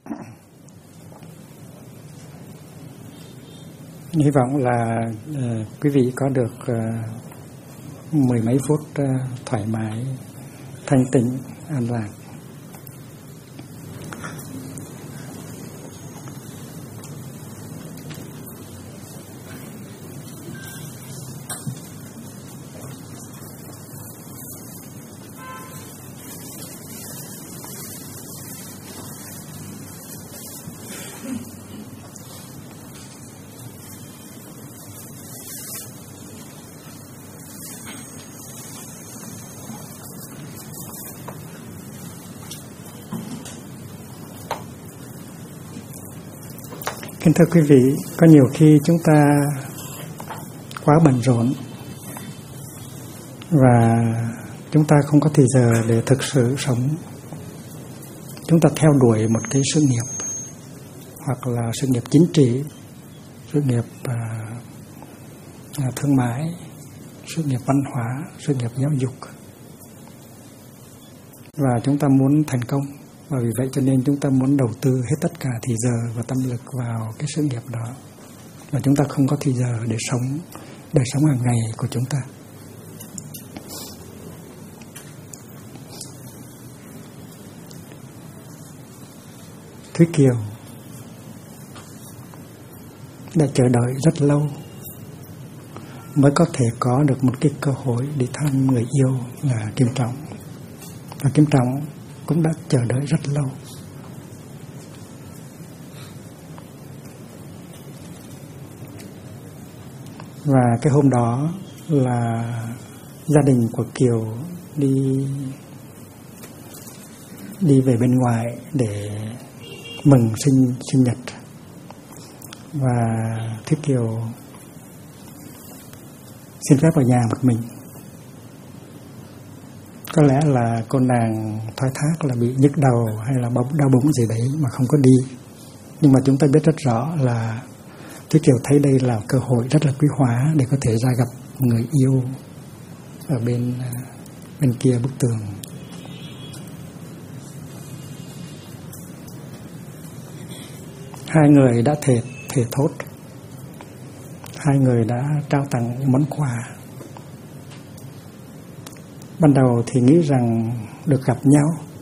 Hy vọng là quý vị có được mười mấy phút thoải mái, thanh tịnh, an lạc. Kính thưa quý vị, có nhiều khi chúng ta quá bận rộn và chúng ta không có thời giờ để thực sự sống. Chúng ta theo đuổi một cái sự nghiệp, hoặc là sự nghiệp chính trị, sự nghiệp thương mại, sự nghiệp văn hóa, sự nghiệp giáo dục. Và chúng ta muốn thành công. Và vì vậy cho nên chúng ta muốn đầu tư hết tất cả thời giờ và tâm lực vào cái sự nghiệp đó. Và chúng ta không có thời giờ để sống đời sống hàng ngày của chúng ta. Thúy Kiều đã chờ đợi rất lâu mới có thể có được một cái cơ hội đi thăm người yêu là Kim Trọng. Và Kim Trọng cũng đã chờ đợi rất lâu. Và cái hôm đó là gia đình của Kiều đi về bên ngoài để mừng sinh nhật. Và Thúy Kiều xin phép ở nhà một mình. Có lẽ là cô nàng thoái thác là bị nhức đầu hay là đau bụng gì đấy mà không có đi. Nhưng mà chúng ta biết rất rõ là Thúy Kiều thấy đây là cơ hội rất là quý hóa để có thể ra gặp người yêu ở bên kia bức tường. Hai người đã thề thốt. Hai người đã trao tặng món quà. Ban đầu thì nghĩ rằng được gặp nhau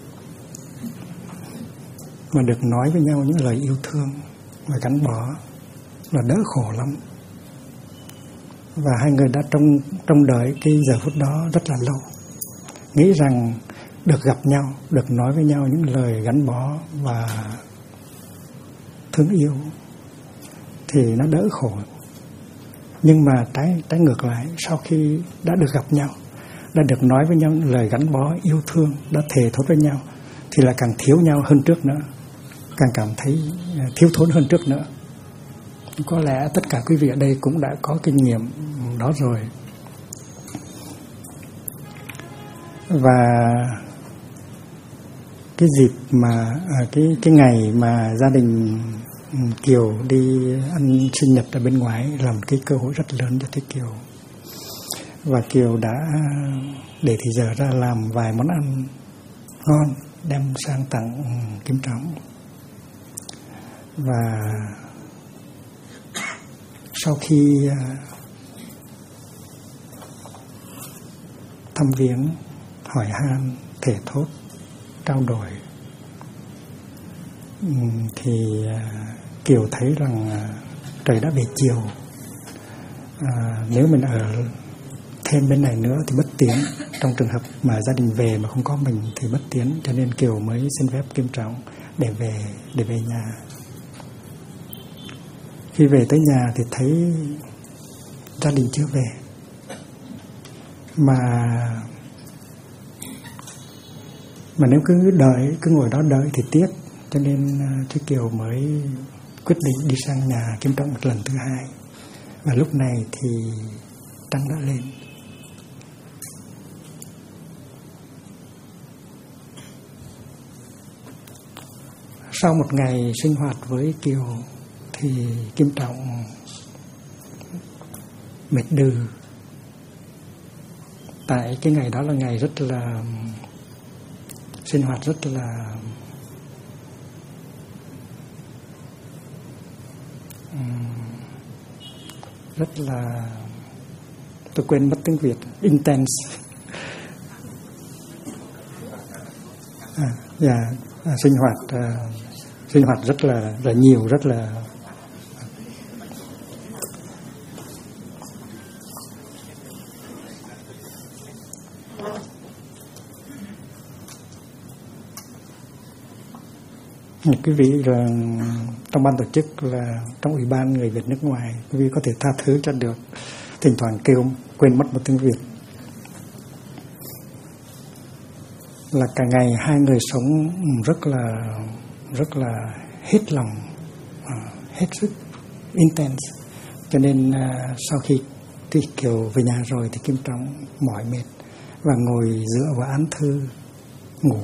và được nói với nhau những lời yêu thương và gắn bó là đỡ khổ lắm. Và hai người đã trông đợi cái giờ phút đó rất là lâu. Nghĩ rằng được gặp nhau, được nói với nhau những lời gắn bó và thương yêu thì nó đỡ khổ. Nhưng mà trái ngược lại, sau khi đã được gặp nhau, đã được nói với nhau lời gắn bó yêu thương, đã thề thốt với nhau thì là càng thiếu nhau hơn trước nữa, càng cảm thấy thiếu thốn hơn trước nữa. Có lẽ tất cả quý vị ở đây cũng đã có kinh nghiệm đó rồi. Và cái dịp mà cái ngày mà gia đình Kiều đi ăn sinh nhật ở bên ngoài là một cái cơ hội rất lớn cho Thúy Kiều. Và Kiều đã để thì giờ ra làm vài món ăn ngon đem sang tặng Kim Trọng. Và sau khi thăm viếng, hỏi han, thề thốt, trao đổi thì Kiều thấy rằng trời đã về chiều. Nếu mình ở thêm bên này nữa thì bất tiến. Trong trường hợp mà gia đình về mà không có mình thì bất tiến. Cho nên Kiều mới xin phép Kim Trọng để về nhà. Khi về tới nhà thì thấy gia đình chưa về. Mà nếu cứ ngồi đó đợi thì tiếc. Cho nên Thúy Kiều mới quyết định đi sang nhà Kim Trọng một lần thứ hai. Và lúc này thì trăng đã lên. Sau một ngày sinh hoạt với Kiều thì Kim Trọng mệt đừ. Tại cái ngày đó là ngày rất là sinh hoạt rất là rất là, tôi quên mất tiếng Việt, intense. Sinh hoạt rất là nhiều, rất là quý vị là trong ban tổ chức, là trong ủy ban người Việt nước ngoài, quý vị có thể tha thứ cho được thỉnh thoảng kêu quên mất một tiếng Việt. Là cả ngày hai người sống rất là hết lòng, hết sức intense, cho nên sau khi Kiều về nhà rồi thì Kim Trọng mỏi mệt và ngồi dựa vào án thư ngủ.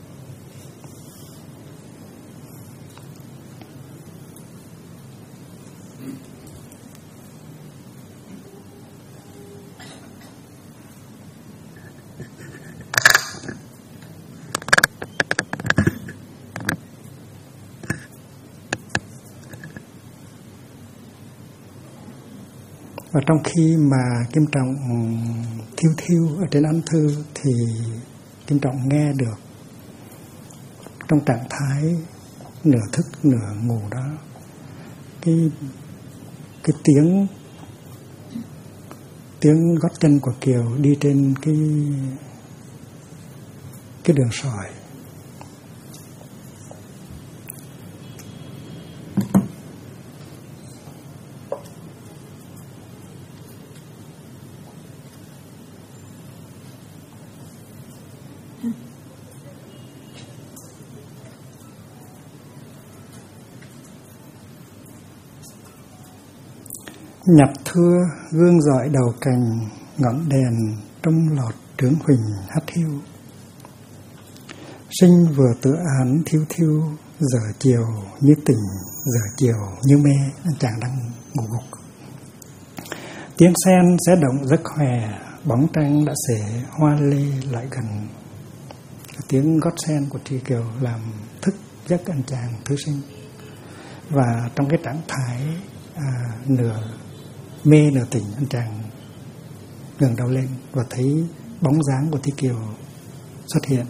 Và trong khi mà Kim Trọng thiêu ở trên án thư thì Kim Trọng nghe được trong trạng thái nửa thức nửa ngủ đó cái tiếng gót chân của Kiều đi trên cái đường sỏi. Nhặt thưa gương dọi đầu cành, ngọn đèn trong lọt trướng huỳnh hắt hiu. Sinh vừa tựa án thiêu giờ chiều như tỉnh, giờ chiều như mê. Chàng đang ngủ gục. Tiếng sen xé động rất khỏe, bóng trăng đã xể hoa lê lại gần. Tiếng gót sen của Tri Kiều làm thức giấc anh chàng thư sinh. Và trong cái trạng thái nửa mê nửa tỉnh, anh chàng ngẩng đầu lên và thấy bóng dáng của Tri Kiều xuất hiện.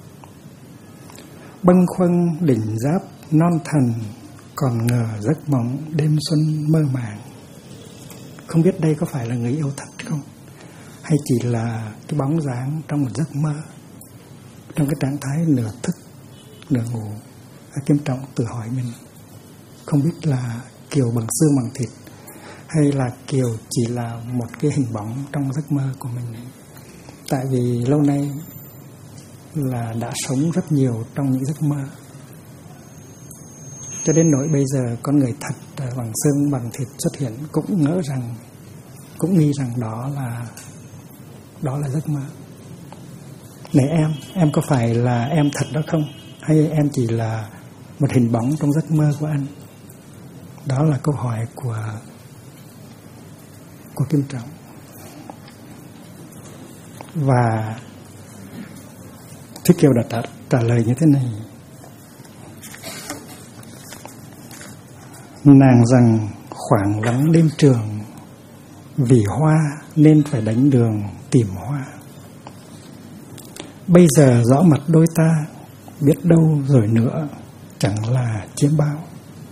Bâng khuâng đỉnh giáp non thần, còn ngờ giấc mộng đêm xuân mơ màng. Không biết đây có phải là người yêu thật không, hay chỉ là cái bóng dáng trong một giấc mơ, trong cái trạng thái nửa thức nửa ngủ. Kim Trọng tự hỏi mình, không biết là Kiều bằng xương bằng thịt, hay là Kiều chỉ là một cái hình bóng trong giấc mơ của mình. Tại vì lâu nay là đã sống rất nhiều trong những giấc mơ, cho đến nỗi bây giờ con người thật bằng xương bằng thịt xuất hiện cũng nghĩ rằng đó là giấc mơ. Này em có phải là em thật đó không, hay em chỉ là một hình bóng trong giấc mơ của anh? Đó là câu hỏi của Kim Trọng. Và Thích Kiều đã trả lời như thế này: nàng rằng khoảng lắng đêm trường, vì hoa nên phải đánh đường tìm hoa. Bây giờ rõ mặt đôi ta, biết đâu rồi nữa chẳng là chiếm bao.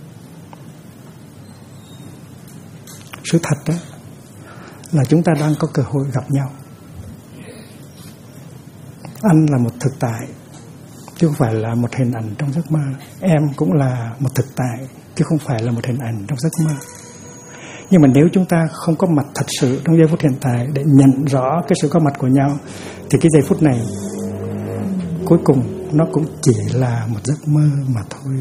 Sự thật đó là chúng ta đang có cơ hội gặp nhau. Anh là một thực tại chứ không phải là một hình ảnh trong giấc mơ. Em cũng là một thực tại chứ không phải là một hình ảnh trong giấc mơ. Nhưng mà nếu chúng ta không có mặt thật sự trong giây phút hiện tại để nhận rõ cái sự có mặt của nhau, thì cái giây phút này cuối cùng nó cũng chỉ là một giấc mơ mà thôi.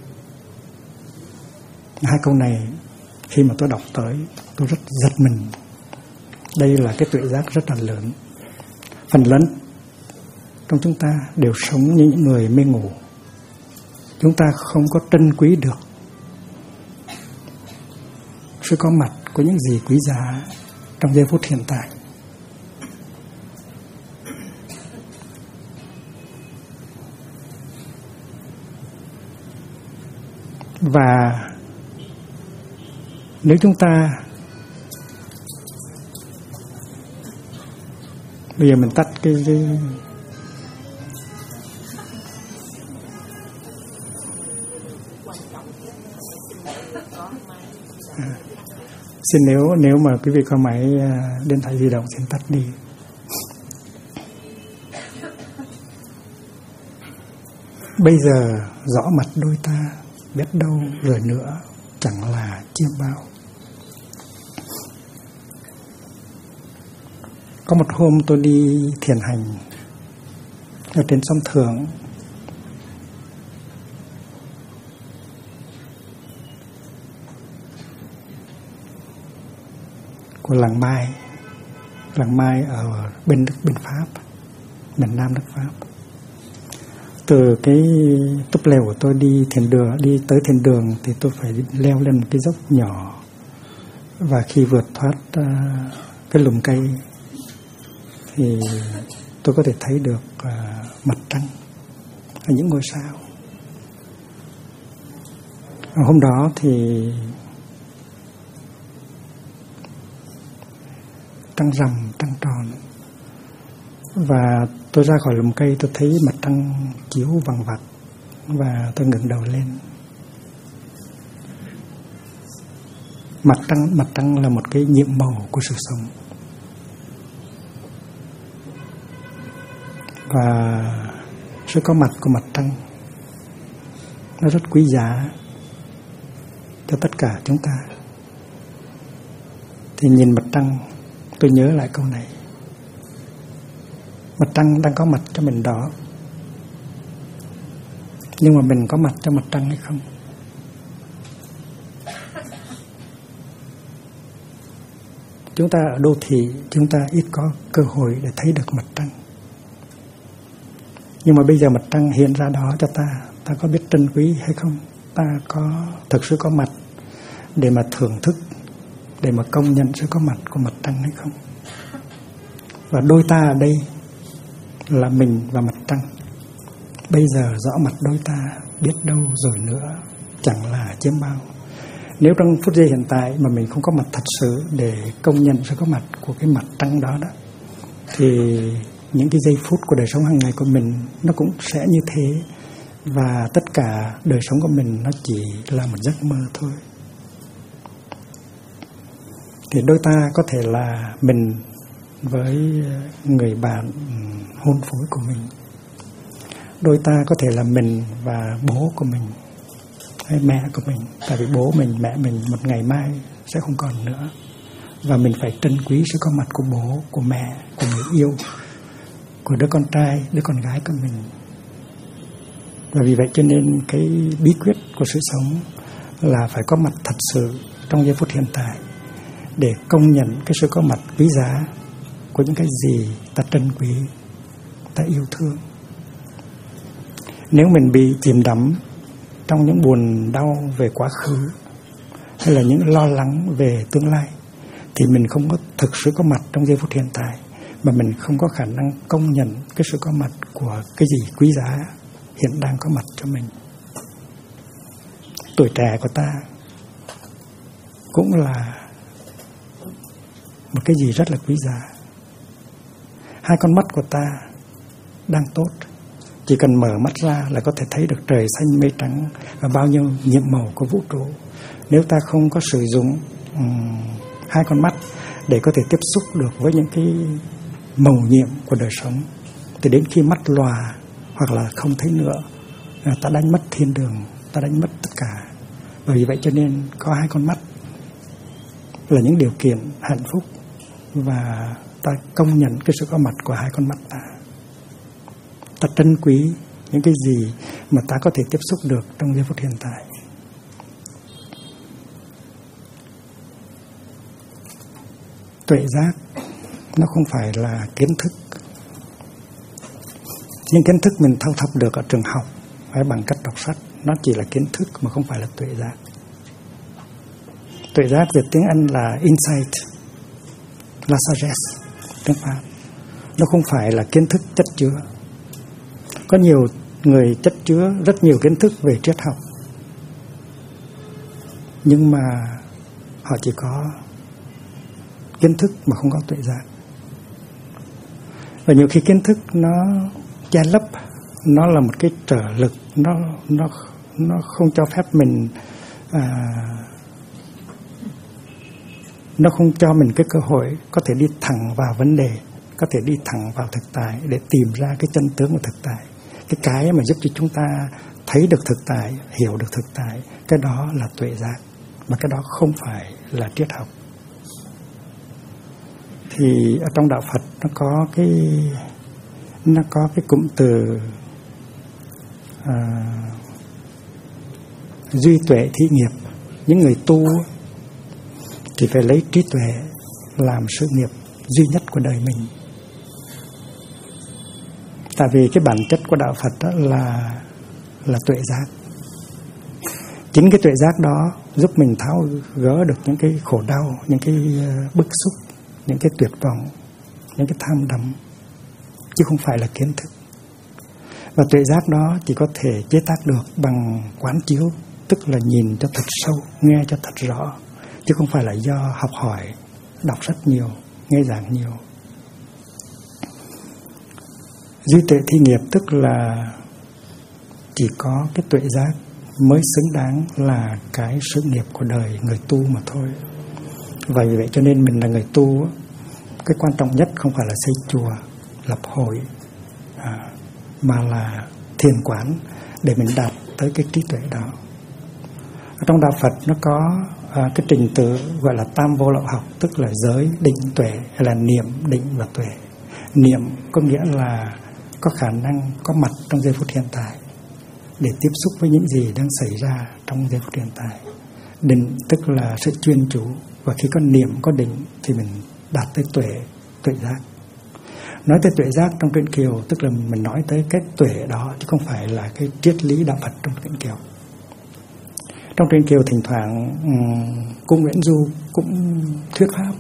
Hai câu này khi mà tôi đọc tới, tôi rất giật mình. Đây là cái tuệ giác rất là lớn. Phần lớn trong chúng ta đều sống như những người mê ngủ. Chúng ta không có trân quý được sự có mặt của những gì quý giá trong giây phút hiện tại. Và Nếu chúng ta bây giờ mình tắt cái xin nếu mà quý vị có máy điện thoại di động xin tắt đi. Bây giờ rõ mặt đôi ta, biết đâu rồi nữa chẳng là chiêm bao. Có một hôm tôi đi thiền hành ở trên sông Thượng. Của làng Mai ở bên Pháp, miền Nam nước Pháp. Từ cái túp lều của tôi đi tới thiền đường thì tôi phải leo lên một cái dốc nhỏ, và khi vượt thoát cái lùm cây thì tôi có thể thấy được mặt trăng và những ngôi sao. Hôm đó thì trăng rằm, trăng tròn, và tôi ra khỏi lùm cây tôi thấy mặt trăng chiếu vằng vặc, và tôi ngẩng đầu lên. Mặt trăng là một cái nhiệm màu của sự sống, và sự có mặt của mặt trăng nó rất quý giá cho tất cả chúng ta. Thì nhìn mặt trăng, tôi nhớ lại câu này: mặt trăng đang có mặt cho mình đó, nhưng mà mình có mặt cho mặt trăng hay không? Chúng ta ở đô thị, chúng ta ít có cơ hội để thấy được mặt trăng. Nhưng mà bây giờ mặt trăng hiện ra đó cho ta có biết trân quý hay không? Ta có thực sự có mặt để mà thưởng thức, để mà công nhận sự có mặt của mặt trăng hay không? Và đôi ta ở đây là mình và mặt trăng. Bây giờ rõ mặt đôi ta, biết đâu rồi nữa chẳng là chiếm bao. Nếu trong phút giây hiện tại mà mình không có mặt thật sự để công nhận sự có mặt của cái mặt trăng đó thì những cái giây phút của đời sống hàng ngày của mình nó cũng sẽ như thế, và tất cả đời sống của mình nó chỉ là một giấc mơ thôi. Thì đôi ta có thể là mình với người bạn hôn phối của mình, đôi ta có thể là mình và bố của mình hay mẹ của mình, tại vì bố mình, mẹ mình một ngày mai sẽ không còn nữa, và mình phải trân quý sự có mặt của bố, của mẹ, của người yêu, của đứa con trai, đứa con gái của mình. Và vì vậy cho nên cái bí quyết của sự sống là phải có mặt thật sự trong giây phút hiện tại, để công nhận cái sự có mặt quý giá của những cái gì ta trân quý, ta yêu thương. Nếu mình bị chìm đắm trong những buồn đau về quá khứ hay là những lo lắng về tương lai, thì mình không có thực sự có mặt trong giây phút hiện tại, mà mình không có khả năng công nhận cái sự có mặt của cái gì quý giá hiện đang có mặt cho mình. Tuổi trẻ của ta cũng là một cái gì rất là quý giá. Hai con mắt của ta đang tốt, chỉ cần mở mắt ra là có thể thấy được trời xanh mây trắng và bao nhiêu nhiệm màu của vũ trụ. Nếu ta không có sử dụng hai con mắt để có thể tiếp xúc được với những cái màu nhiệm của đời sống, thì đến khi mắt lòa hoặc là không thấy nữa, ta đánh mất thiên đường, ta đánh mất tất cả. Bởi vì vậy cho nên có hai con mắt là những điều kiện hạnh phúc, và ta công nhận cái sự có mặt của hai con mắt ta. Ta trân quý những cái gì mà ta có thể tiếp xúc được trong giây phút hiện tại. Tuệ giác nó không phải là kiến thức. Những kiến thức mình thâu thập được ở trường học hay bằng cách đọc sách, nó chỉ là kiến thức mà không phải là tuệ giác. Tuệ giác từ tiếng Anh là insight, là sagesse tiếng Pháp. Nó không phải là kiến thức chất chứa. Có nhiều người chất chứa rất nhiều kiến thức về triết học, nhưng mà họ chỉ có kiến thức mà không có tuệ giác. Và nhiều khi kiến thức nó che lấp, nó là một cái trở lực, nó không cho phép mình, nó không cho mình cái cơ hội có thể đi thẳng vào vấn đề, có thể đi thẳng vào thực tại để tìm ra cái chân tướng của thực tại. Cái mà giúp cho chúng ta thấy được thực tại, hiểu được thực tại, cái đó là tuệ giác, mà cái đó không phải là triết học. Thì ở trong đạo Phật nó có cái cụm từ duy tuệ thí nghiệp. Những người tu thì phải lấy trí tuệ làm sự nghiệp duy nhất của đời mình. Tại vì cái bản chất của đạo Phật đó là tuệ giác. Chính cái tuệ giác đó giúp mình tháo gỡ được những cái khổ đau, những cái bức xúc, những cái tuyệt vọng, những cái tham đắm, chứ không phải là kiến thức. Và tuệ giác đó chỉ có thể chế tác được bằng quán chiếu, tức là nhìn cho thật sâu, nghe cho thật rõ, chứ không phải là do học hỏi, đọc rất nhiều, nghe giảng nhiều. Duy tuệ thi nghiệp tức là chỉ có cái tuệ giác mới xứng đáng là cái sự nghiệp của đời người tu mà thôi. Và vì vậy cho nên mình là người tu, cái quan trọng nhất không phải là xây chùa, lập hội, mà là thiền quán để mình đạt tới cái trí tuệ đó. Ở trong đạo Phật nó có cái trình tự gọi là tam vô lậu học, tức là giới, định, tuệ, hay là niệm, định và tuệ. Niệm có nghĩa là có khả năng có mặt trong giây phút hiện tại để tiếp xúc với những gì đang xảy ra trong giây phút hiện tại. Định tức là sự chuyên chú, và khi có niệm, có định thì mình đạt tới tuệ giác. Nói tới tuệ giác trong truyện Kiều tức là mình nói tới cái tuệ đó, chứ không phải là cái triết lý đạo Phật trong truyện Kiều. Trong truyện Kiều thỉnh thoảng cô Nguyễn Du cũng thuyết pháp.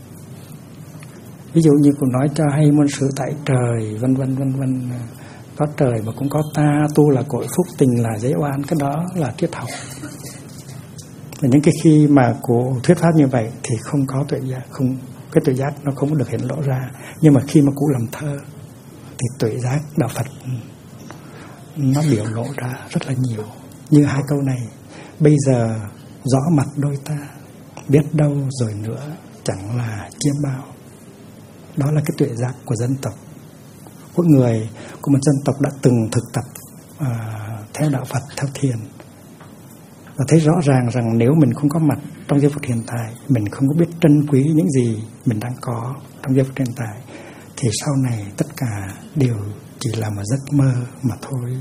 Ví dụ như cô nói cho hay muôn sự tại trời, vân vân. Có trời mà cũng có ta, tu là cội phúc, tình là giấy oan, cái đó là triết học. Và những cái khi mà cô thuyết pháp như vậy thì không có tuệ giác, cái tuệ giác nó không được hiện lộ ra. Nhưng mà khi mà cô làm thơ thì tuệ giác đạo Phật nó biểu lộ ra rất là nhiều. Như hai câu này: bây giờ rõ mặt đôi ta, biết đâu rồi nữa chẳng là chiêm bao. Đó là cái tuệ giác của dân tộc. Mỗi người của một dân tộc đã từng thực tập theo đạo Phật, theo thiền, và thấy rõ ràng rằng nếu mình không có mặt trong giây phút hiện tại, mình không có biết trân quý những gì mình đang có trong giây phút hiện tại, thì sau này tất cả đều chỉ là một giấc mơ mà thôi.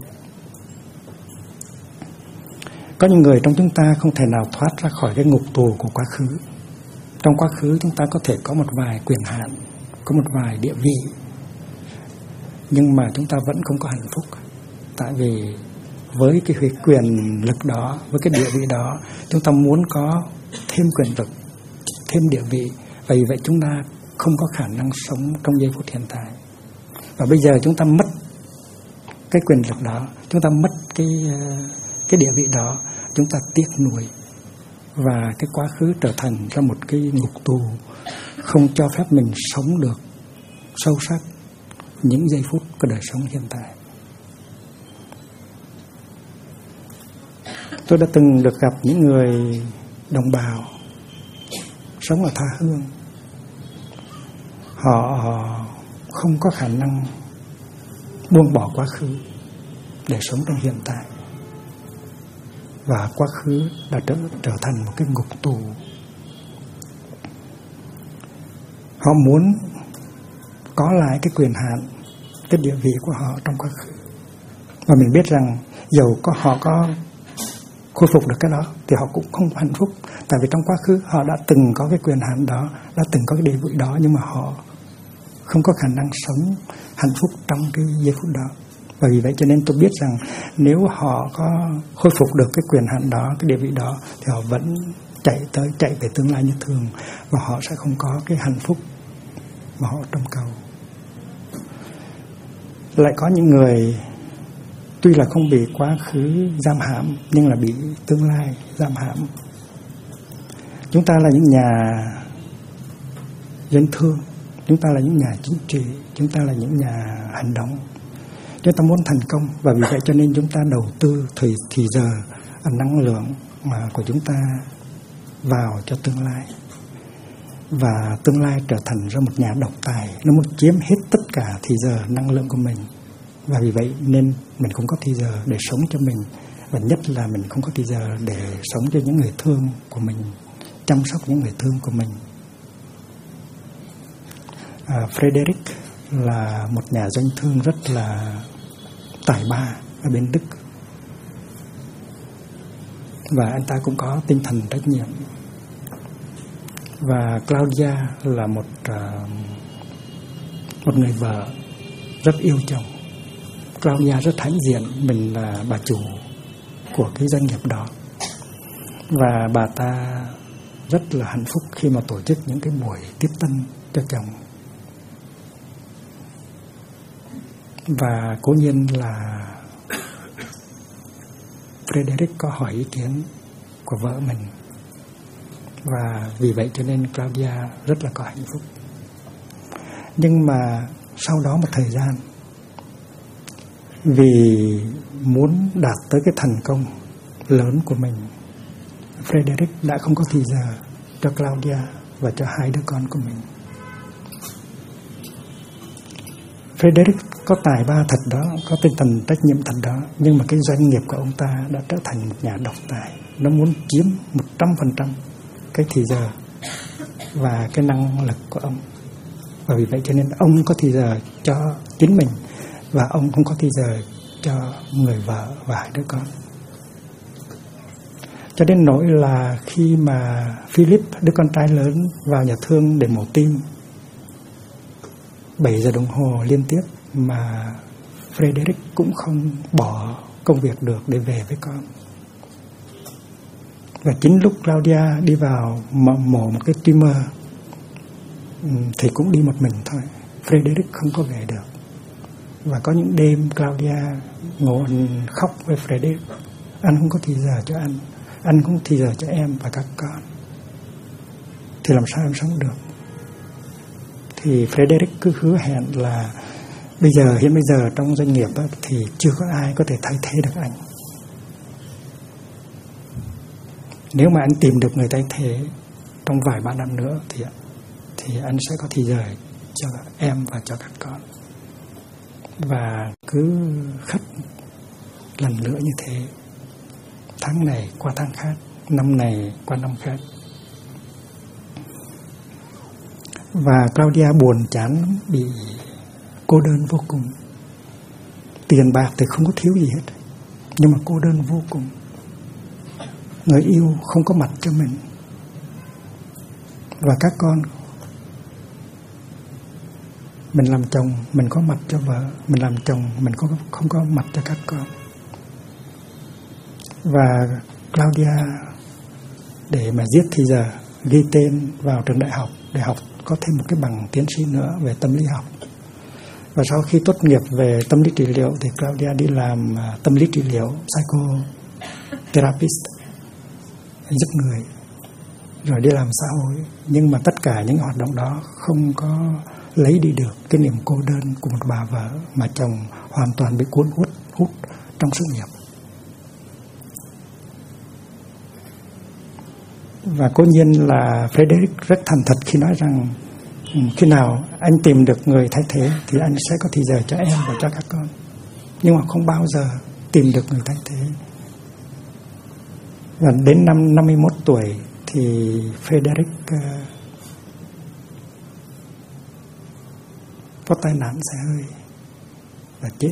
Có những người trong chúng ta không thể nào thoát ra khỏi cái ngục tù của quá khứ. Trong quá khứ chúng ta có thể có một vài quyền hạn, có một vài địa vị, nhưng mà chúng ta vẫn không có hạnh phúc. Tại vì với cái quyền lực đó, với cái địa vị đó, chúng ta muốn có thêm quyền lực, thêm địa vị, và vì vậy chúng ta không có khả năng sống trong giây phút hiện tại. Và bây giờ chúng ta mất cái quyền lực đó, chúng ta mất cái địa vị đó, chúng ta tiếc nuối, và cái quá khứ trở thành ra một cái ngục tù, không cho phép mình sống được sâu sắc những giây phút của đời sống hiện tại. Tôi đã từng được gặp những người đồng bào sống ở tha hương. Họ không có khả năng buông bỏ quá khứ để sống trong hiện tại, và quá khứ đã trở thành một cái ngục tù. Họ muốn có lại cái quyền hạn, cái địa vị của họ trong quá khứ. Và mình biết rằng dầu họ có khôi phục được cái đó thì họ cũng không hạnh phúc. Tại vì trong quá khứ họ đã từng có cái quyền hạn đó, đã từng có cái địa vị đó, nhưng mà họ không có khả năng sống hạnh phúc trong cái giây phút đó. Và vì vậy cho nên tôi biết rằng nếu họ có khôi phục được cái quyền hạn đó, cái địa vị đó, thì họ vẫn chạy về tương lai như thường, và họ sẽ không có cái hạnh phúc mà họ trông cầu. Lại có những người tuy là không bị quá khứ giam hãm, nhưng là bị tương lai giam hãm. Chúng ta là những nhà dân thương, chúng ta là những nhà chính trị, chúng ta là những nhà hành động. Chúng ta muốn thành công, và vì vậy cho nên chúng ta đầu tư thì giờ năng lượng của chúng ta vào cho tương lai. Và tương lai trở thành ra một nhà độc tài, nó muốn chiếm hết tất cả thì giờ năng lượng của mình. Và vì vậy nên mình không có thì giờ để sống cho mình, và nhất là mình không có thì giờ để sống cho những người thương của mình, chăm sóc những người thương của mình. Frederick là một nhà doanh thương rất là tài ba ở bên Đức, và anh ta cũng có tinh thần trách nhiệm. Và Claudia là một người vợ rất yêu chồng. Claudia rất hãnh diện mình là bà chủ của cái doanh nghiệp đó, và bà ta rất là hạnh phúc khi mà tổ chức những cái buổi tiếp tân cho chồng. Và cố nhiên là Frederick có hỏi ý kiến của vợ mình, và vì vậy cho nên Claudia rất là có hạnh phúc. Nhưng mà sau đó một thời gian, vì muốn đạt tới cái thành công lớn của mình, Frederick đã không có thì giờ cho Claudia và cho hai đứa con của mình. Frederick có tài ba thật đó, có tinh thần trách nhiệm thật đó, nhưng mà cái doanh nghiệp của ông ta đã trở thành một nhà độc tài. Nó muốn chiếm 100% cái thì giờ và cái năng lực của ông. Và vì vậy cho nên ông có thì giờ cho chính mình, và ông không có thì giờ cho người vợ và hai đứa con. Cho đến nỗi là khi mà Philip, đứa con trai lớn, vào nhà thương để mổ tim 7 giờ đồng hồ liên tiếp, mà Frederick cũng không bỏ công việc được để về với con. Và chính lúc Claudia đi vào mổ một cái tumor thì cũng đi một mình thôi. Frederick không có về được. Và có những đêm Claudia ngồi khóc với Frederick: anh không có thì giờ cho anh không có thì giờ cho em và các con, thì làm sao em sống được. Thì Frederick cứ hứa hẹn là hiện bây giờ trong doanh nghiệp thì chưa có ai có thể thay thế được anh. Nếu mà anh tìm được người thay thế trong vài ba năm nữa thì anh sẽ có thì giờ cho em và cho các con. Và cứ khắc lần nữa như thế, tháng này qua tháng khác, năm này qua năm khác. Và Claudia buồn chán, bị cô đơn vô cùng. Tiền bạc thì không có thiếu gì hết, nhưng mà cô đơn vô cùng. Người yêu không có mặt cho mình, và các con, mình làm chồng mình có mặt cho vợ, mình làm chồng mình không có mặt cho các con. Và Claudia để mà giết thì giờ ghi tên vào trường đại học để học có thêm một cái bằng tiến sĩ nữa về tâm lý học. Và sau khi tốt nghiệp về tâm lý trị liệu thì Claudia đi làm tâm lý trị liệu, psychotherapist, giúp người, rồi đi làm xã hội. Nhưng mà tất cả những hoạt động đó không có lấy đi được cái niềm cô đơn của một bà vợ mà chồng hoàn toàn bị cuốn hút trong sự nghiệp. Và cố nhiên là Frederick rất thành thật khi nói rằng khi nào anh tìm được người thay thế thì anh sẽ có thì giờ cho em và cho các con. Nhưng mà không bao giờ tìm được người thay thế. Và đến năm 51 tuổi thì Frederick có tai nạn xe hơi và chết.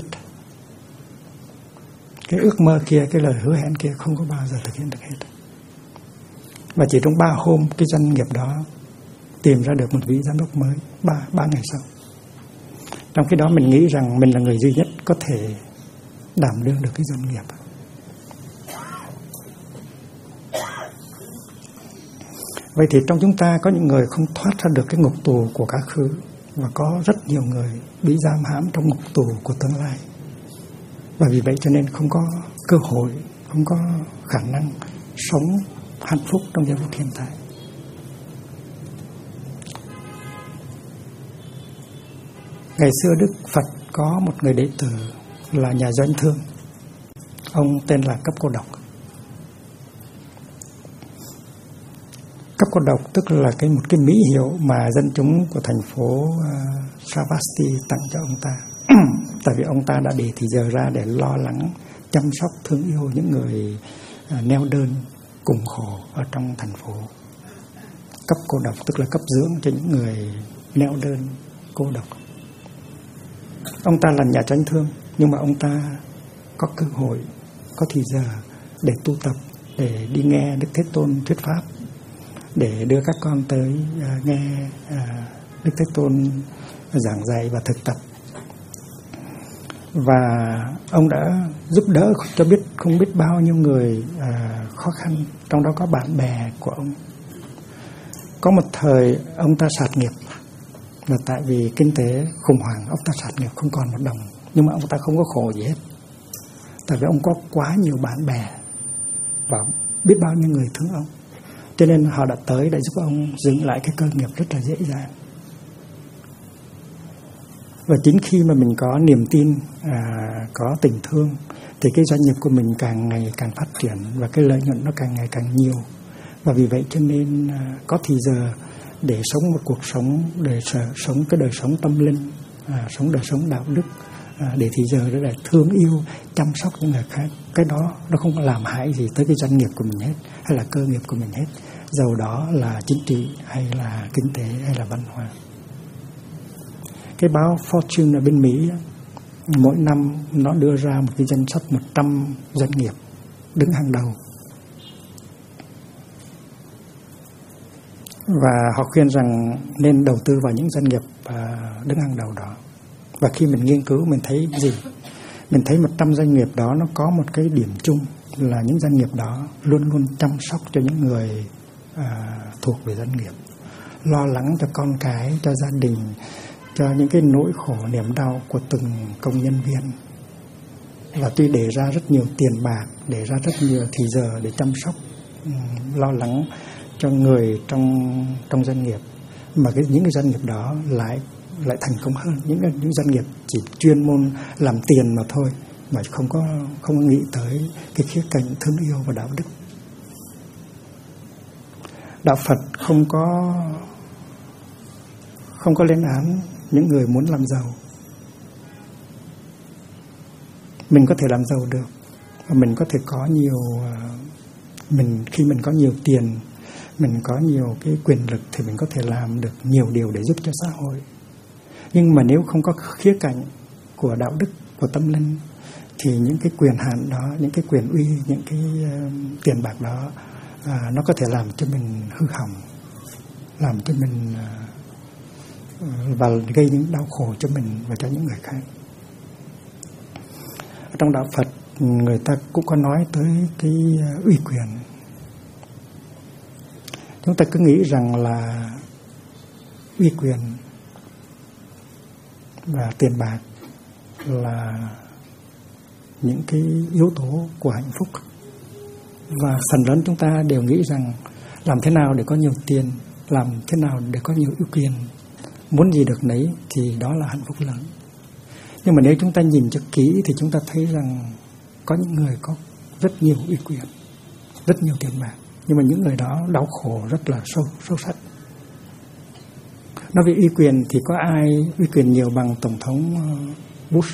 Cái ước mơ kia, cái lời hứa hẹn kia không có bao giờ thực hiện được hết. Và chỉ trong 3 hôm cái doanh nghiệp đó tìm ra được một vị giám đốc mới 3 ngày sau. Trong khi đó mình nghĩ rằng mình là người duy nhất có thể đảm đương được cái doanh nghiệp. Vậy thì trong chúng ta có những người không thoát ra được cái ngục tù của quá khứ, và có rất nhiều người bị giam hãm trong ngục tù của tương lai. Và vì vậy cho nên không có cơ hội, không có khả năng sống hạnh phúc trong giây phút hiện tại. Ngày xưa Đức Phật có một người đệ tử là nhà doanh thương. Ông tên là Cấp Cô Độc. Cấp Cô Độc tức là một cái mỹ hiệu mà dân chúng của thành phố Savasti tặng cho ông ta. Tại vì ông ta đã để thì giờ ra để lo lắng, chăm sóc, thương yêu những người neo đơn, cùng khổ ở trong thành phố. Cấp cô độc tức là cấp dưỡng cho những người neo đơn, cô độc. Ông ta là nhà chánh thương, nhưng mà ông ta có cơ hội, có thì giờ để tu tập, để đi nghe Đức Thế Tôn thuyết pháp, để đưa các con tới nghe Đức Thế Tôn giảng dạy và thực tập. Và ông đã giúp đỡ cho không biết bao nhiêu người khó khăn, trong đó có bạn bè của ông. Có một thời ông ta sạt nghiệp, là tại vì kinh tế khủng hoảng, ông ta sạt nghiệp không còn một đồng. Nhưng mà ông ta không có khổ gì hết, tại vì ông có quá nhiều bạn bè và biết bao nhiêu người thương ông, cho nên họ đã tới để giúp ông dựng lại cái cơ nghiệp rất là dễ dàng. Và chính khi mà mình có niềm tin, có tình thương, thì cái doanh nghiệp của mình càng ngày càng phát triển và cái lợi nhuận nó càng ngày càng nhiều. Và vì vậy cho nên có thì giờ để sống một cuộc sống, để sống cái đời sống tâm linh, sống đời sống đạo đức, để thì giờ để thương yêu, chăm sóc những người khác. Cái đó nó không có làm hại gì tới cái doanh nghiệp của mình hết, hay là cơ nghiệp của mình hết, dầu đó là chính trị hay là kinh tế hay là văn hóa. Cái báo Fortune ở bên Mỹ mỗi năm nó đưa ra một cái danh sách 100 doanh nghiệp đứng hàng đầu. Và họ khuyên rằng nên đầu tư vào những doanh nghiệp đứng hàng đầu đó. Và khi mình nghiên cứu mình thấy gì? Mình thấy 100 doanh nghiệp đó nó có một cái điểm chung là những doanh nghiệp đó luôn luôn chăm sóc cho những người thuộc về doanh nghiệp, lo lắng cho con cái, cho gia đình, cho những cái nỗi khổ niềm đau của từng công nhân viên. Và tuy để ra rất nhiều tiền bạc, để ra rất nhiều thì giờ để chăm sóc, lo lắng cho người trong doanh nghiệp, mà những cái doanh nghiệp đó lại thành công hơn những doanh nghiệp chỉ chuyên môn làm tiền mà thôi, mà không nghĩ tới cái khía cạnh thương yêu và đạo đức. Đạo Phật không có lên án những người muốn làm giàu. Mình có thể làm giàu được, và mình có thể có nhiều, khi mình có nhiều tiền, mình có nhiều cái quyền lực thì mình có thể làm được nhiều điều để giúp cho xã hội. Nhưng mà nếu không có khía cạnh của đạo đức, của tâm linh, thì những cái quyền hạn đó, những cái quyền uy, những cái tiền bạc đó, nó có thể làm cho mình hư hỏng, làm cho mình và gây những đau khổ cho mình và cho những người khác. Trong đạo Phật người ta cũng có nói tới cái uy quyền. Chúng ta cứ nghĩ rằng là uy quyền và tiền bạc là những cái yếu tố của hạnh phúc. Và phần lớn chúng ta đều nghĩ rằng làm thế nào để có nhiều tiền, làm thế nào để có nhiều uy quyền, muốn gì được nấy thì đó là hạnh phúc lớn. Nhưng mà nếu chúng ta nhìn cho kỹ thì chúng ta thấy rằng có những người có rất nhiều uy quyền, rất nhiều tiền bạc, nhưng mà những người đó đau khổ rất là sâu sắc. Nói về uy quyền thì có ai uy quyền nhiều bằng Tổng thống Bush.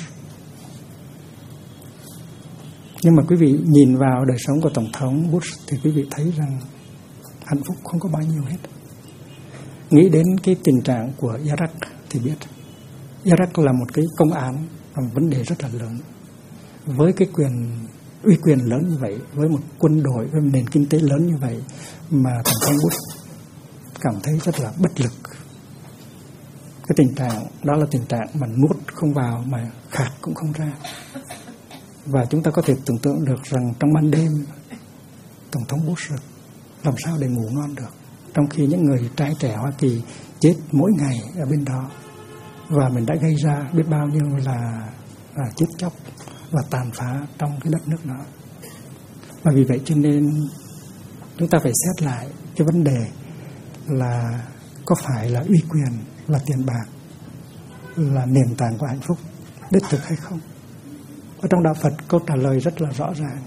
Nhưng mà quý vị nhìn vào đời sống của Tổng thống Bush thì quý vị thấy rằng hạnh phúc không có bao nhiêu hết. Nghĩ đến cái tình trạng của Iraq thì biết Iraq là một cái công án, là một vấn đề rất là lớn. Với cái uy quyền lớn như vậy, với một quân đội, với một nền kinh tế lớn như vậy, mà Tổng thống Bush cảm thấy rất là bất lực. Cái tình trạng đó là tình trạng mà nuốt không vào, mà khạc cũng không ra. Và chúng ta có thể tưởng tượng được rằng trong ban đêm Tổng thống Bush làm sao để ngủ ngon được, trong khi những người trai trẻ Hoa Kỳ chết mỗi ngày ở bên đó, và mình đã gây ra biết bao nhiêu là chết chóc và tàn phá trong cái đất nước đó. Và vì vậy cho nên chúng ta phải xét lại cái vấn đề là có phải là uy quyền, là tiền bạc, là nền tảng của hạnh phúc đích thực hay không? Ở trong đạo Phật câu trả lời rất là rõ ràng.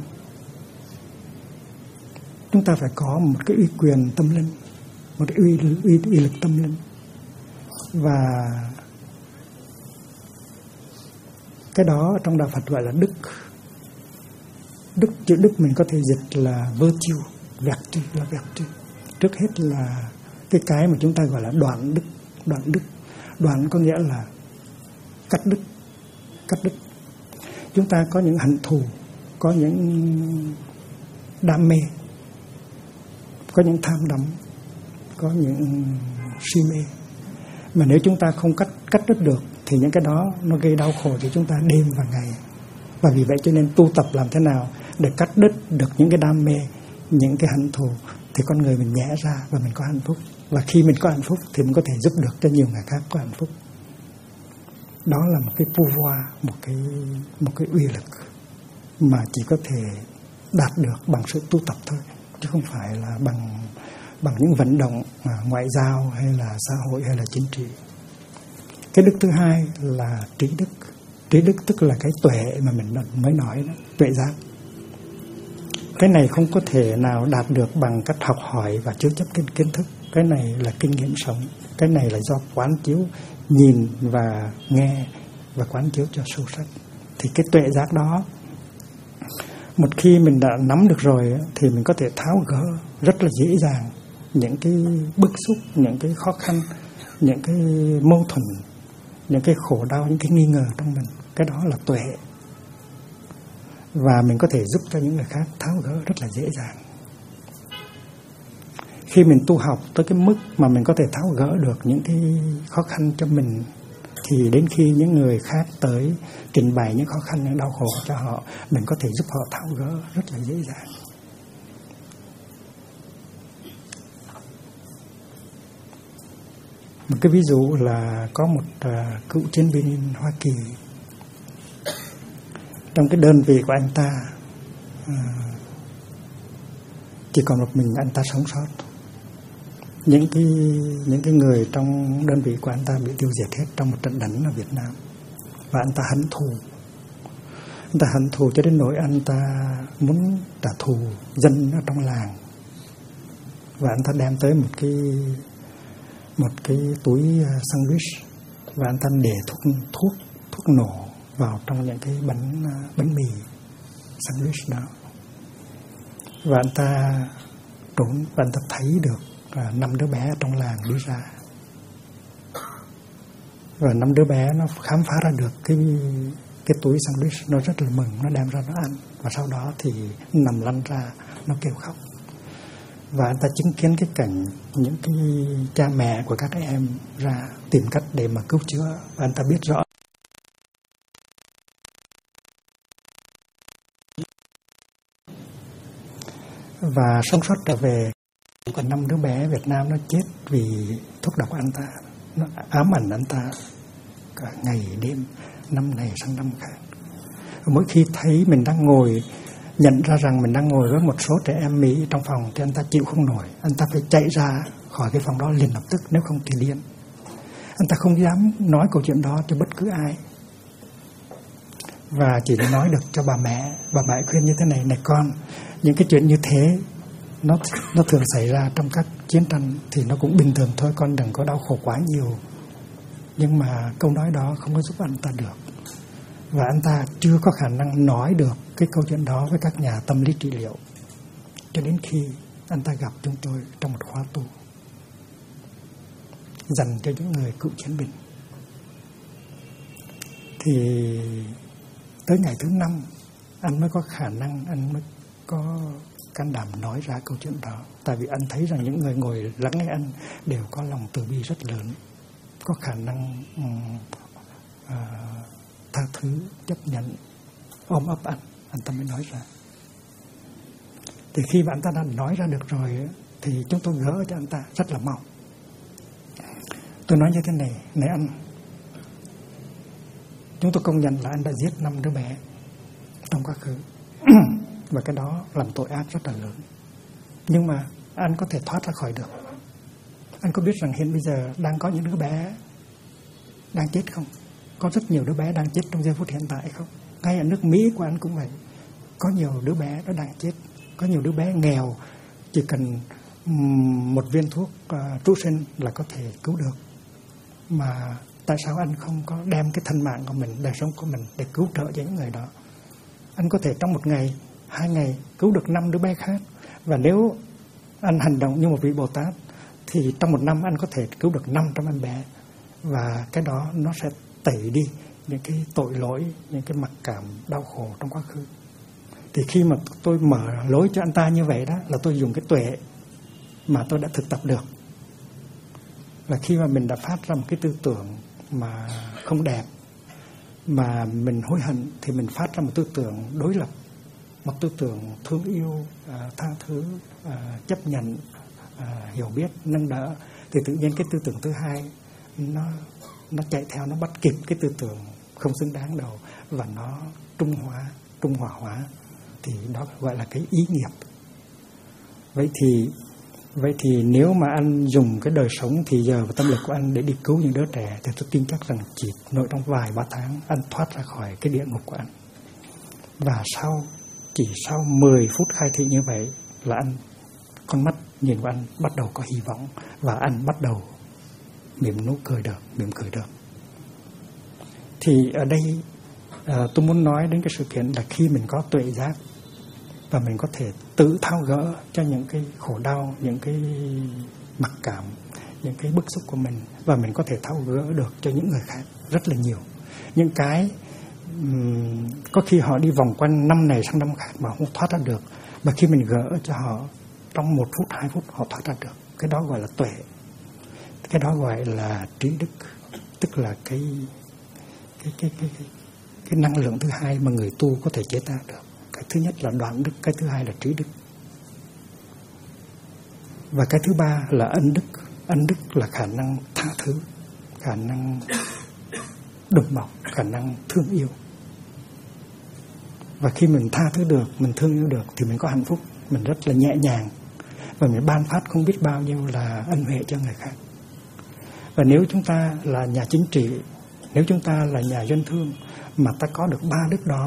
Chúng ta phải có một cái uy quyền tâm linh, một cái uy lực tâm linh. Và cái đó trong đạo Phật gọi là đức. Đức, chữ đức mình có thể dịch là virtue, virtue. Trước hết là cái mà chúng ta gọi là đoạn đức. Đoạn có nghĩa là cắt đứt. Chúng ta có những hận thù, có những đam mê, có những tham đắm, có những si mê. Mà nếu chúng ta không cắt đứt được thì những cái đó nó gây đau khổ cho chúng ta đêm và ngày. Và vì vậy cho nên tu tập làm thế nào để cắt đứt được những cái đam mê, những cái hận thù, thì con người mình nhẹ ra và mình có hạnh phúc. Và khi mình có hạnh phúc thì mình có thể giúp được cho nhiều người khác có hạnh phúc. Đó là một cái pouvoir, một cái uy lực mà chỉ có thể đạt được bằng sự tu tập thôi, chứ không phải là bằng những vận động ngoại giao hay là xã hội hay là chính trị. Cái đức thứ hai là trí đức. Trí đức tức là cái tuệ mà mình mới nói đó, tuệ giác. Cái này không có thể nào đạt được bằng cách học hỏi và chứa chấp kiến thức. Cái này là kinh nghiệm sống. Cái này là do quán chiếu, nhìn và nghe và quán chiếu cho sâu sắc. Thì cái tuệ giác đó, một khi mình đã nắm được rồi thì mình có thể tháo gỡ rất là dễ dàng những cái bức xúc, những cái khó khăn, những cái mâu thuẫn, những cái khổ đau, những cái nghi ngờ trong mình. Cái đó là tuệ. Và mình có thể giúp cho những người khác tháo gỡ rất là dễ dàng. Khi mình tu học tới cái mức mà mình có thể tháo gỡ được những cái khó khăn cho mình, thì đến khi những người khác tới trình bày những khó khăn, những đau khổ cho họ, mình có thể giúp họ tháo gỡ rất là dễ dàng. Một cái ví dụ là có một cựu chiến binh Hoa Kỳ. Trong cái đơn vị của anh ta chỉ còn một mình anh ta sống sót. Những cái người trong đơn vị của anh ta bị tiêu diệt hết trong một trận đánh ở Việt Nam. Và anh ta hận thù. Anh ta hận thù cho đến nỗi anh ta muốn trả thù dân ở trong làng. Và anh ta đem tới một cái túi sandwich và anh ta để thuốc nổ vào trong những cái bánh mì sandwich đó. Và anh ta trốn và anh ta thấy được 5 đứa bé trong làng đi ra. Và 5 đứa bé nó khám phá ra được cái túi sandwich, nó rất là mừng, nó đem ra nó ăn. Và sau đó thì nằm lăn ra, nó kêu khóc. Và anh ta chứng kiến cái cảnh những cái cha mẹ của các em ra tìm cách để mà cứu chữa. Và anh ta biết rõ và sống sót trở về. Còn 5 đứa bé Việt Nam nó chết vì thuốc độc của anh ta. Nó ám ảnh anh ta cả ngày đêm, năm này sang năm khác. Mỗi khi thấy mình đang ngồi, nhận ra rằng mình đang ngồi với một số trẻ em Mỹ trong phòng, thì anh ta chịu không nổi. Anh ta phải chạy ra khỏi cái phòng đó liền lập tức, nếu không thì điên. Anh ta không dám nói câu chuyện đó cho bất cứ ai. Và chỉ nói được cho bà mẹ. Bà mẹ khuyên như thế này: này con, những cái chuyện như thế nó thường xảy ra trong các chiến tranh thì nó cũng bình thường thôi, con đừng có đau khổ quá nhiều. Nhưng mà câu nói đó không có giúp anh ta được. Và anh ta chưa có khả năng nói được cái câu chuyện đó với các nhà tâm lý trị liệu, cho đến khi anh ta gặp chúng tôi trong một khóa tu dành cho những người cựu chiến binh. Thì tới ngày thứ 5 anh mới có khả năng, anh mới có can đảm nói ra câu chuyện đó. Tại vì anh thấy rằng những người ngồi lắng nghe anh đều có lòng từ bi rất lớn, có khả năng tha thứ, chấp nhận, ôm ấp anh ta mới nói ra. Thì khi bạn ta đã nói ra được rồi thì chúng tôi gỡ cho anh ta rất là mau. Tôi nói như thế này: này anh, chúng tôi công nhận là anh đã giết 5 đứa bé trong quá khứ. Và cái đó làm tội ác rất là lớn. Nhưng mà anh có thể thoát ra khỏi được. Anh có biết rằng hiện bây giờ đang có những đứa bé đang chết không? Có rất nhiều đứa bé đang chết trong giây phút hiện tại không? Ngay ở nước Mỹ của anh cũng vậy. Có nhiều đứa bé nó đang chết. Có nhiều đứa bé nghèo, chỉ cần một viên thuốc trụ sinh là có thể cứu được. Mà tại sao anh không có đem cái thân mạng của mình, đời sống của mình để cứu trợ cho những người đó? Anh có thể trong 1 ngày, 2 ngày cứu được 5 đứa bé khác. Và nếu anh hành động như một vị Bồ Tát thì trong 1 năm anh có thể cứu được 500 em bé. Và cái đó nó sẽ tẩy đi những cái tội lỗi, những cái mặc cảm đau khổ trong quá khứ. Thì khi mà tôi mở lối cho anh ta như vậy đó, là tôi dùng cái tuệ mà tôi đã thực tập được. Và khi mà mình đã phát ra một cái tư tưởng mà không đẹp, mà mình hối hận, thì mình phát ra một tư tưởng đối lập, một tư tưởng thương yêu, tha thứ, chấp nhận, hiểu biết, nâng đỡ. Thì tự nhiên cái tư tưởng thứ hai nó chạy theo, nó bắt kịp cái tư tưởng không xứng đáng đâu, và nó trung hòa hóa. Thì đó gọi là cái ý nghiệp. Vậy thì nếu mà anh dùng cái đời sống thì giờ và tâm lực của anh để đi cứu những đứa trẻ, thì tôi tin chắc rằng chỉ nội trong vài 3 tháng anh thoát ra khỏi cái địa ngục của anh. Và chỉ sau 10 phút khai thị như vậy là con mắt nhìn của anh bắt đầu có hy vọng, và anh bắt đầu mỉm cười được. Thì ở đây tôi muốn nói đến cái sự kiện là khi mình có tuệ giác và mình có thể tự tháo gỡ cho những cái khổ đau, những cái mặc cảm, những cái bức xúc của mình, và mình có thể tháo gỡ được cho những người khác rất là nhiều. Những cái có khi họ đi vòng quanh năm này sang năm khác mà không thoát ra được, mà khi mình gỡ cho họ trong 1 phút, 2 phút họ thoát ra được. Cái đó gọi là tuệ. Cái đó gọi là trí đức, tức là cái năng lượng thứ hai mà người tu có thể chế tác được. Cái thứ nhất là đoạn đức, cái thứ hai là trí đức, và cái thứ ba là ân đức. Ân đức là khả năng tha thứ, khả năng đùm bọc, khả năng thương yêu. Và khi mình tha thứ được, mình thương yêu được thì mình có hạnh phúc, mình rất là nhẹ nhàng, và mình ban phát không biết bao nhiêu là ân huệ cho người khác. Và nếu chúng ta là nhà chính trị, nếu chúng ta là nhà doanh thương mà ta có được 3 đức đó,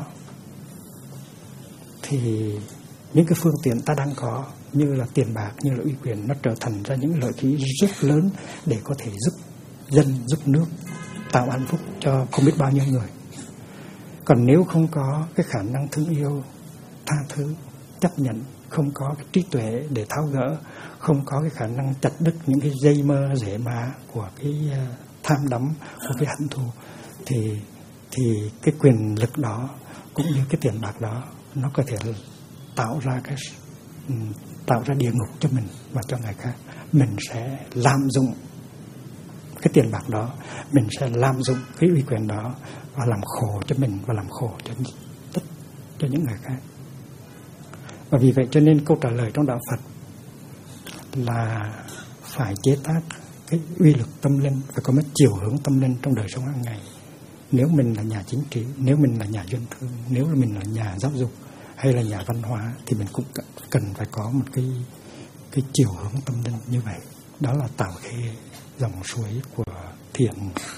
thì những cái phương tiện ta đang có như là tiền bạc, như là uy quyền, nó trở thành ra những lợi khí rất lớn để có thể giúp dân, giúp nước, tạo hạnh phúc cho không biết bao nhiêu người. Còn nếu không có cái khả năng thương yêu, tha thứ, chấp nhận, không có cái trí tuệ để tháo gỡ, không có cái khả năng chặt đứt những cái dây mơ rễ má của cái tham đắm, của cái hận thù, thì cái quyền lực đó cũng như cái tiền bạc đó nó có thể tạo ra địa ngục cho mình và cho người khác. Mình sẽ lạm dụng cái tiền bạc đó, mình sẽ lạm dụng cái uy quyền đó và làm khổ cho mình và làm khổ cho những người khác. Và vì vậy cho nên câu trả lời trong đạo Phật là phải chế tác cái uy lực tâm linh, phải có một chiều hướng tâm linh trong đời sống hàng ngày. Nếu mình là nhà chính trị, nếu mình là nhà doanh thương, nếu mình là nhà giáo dục hay là nhà văn hóa, thì mình cũng cần phải có một cái chiều hướng tâm linh như vậy. Đó là tạo khê, dòng suối của thiện.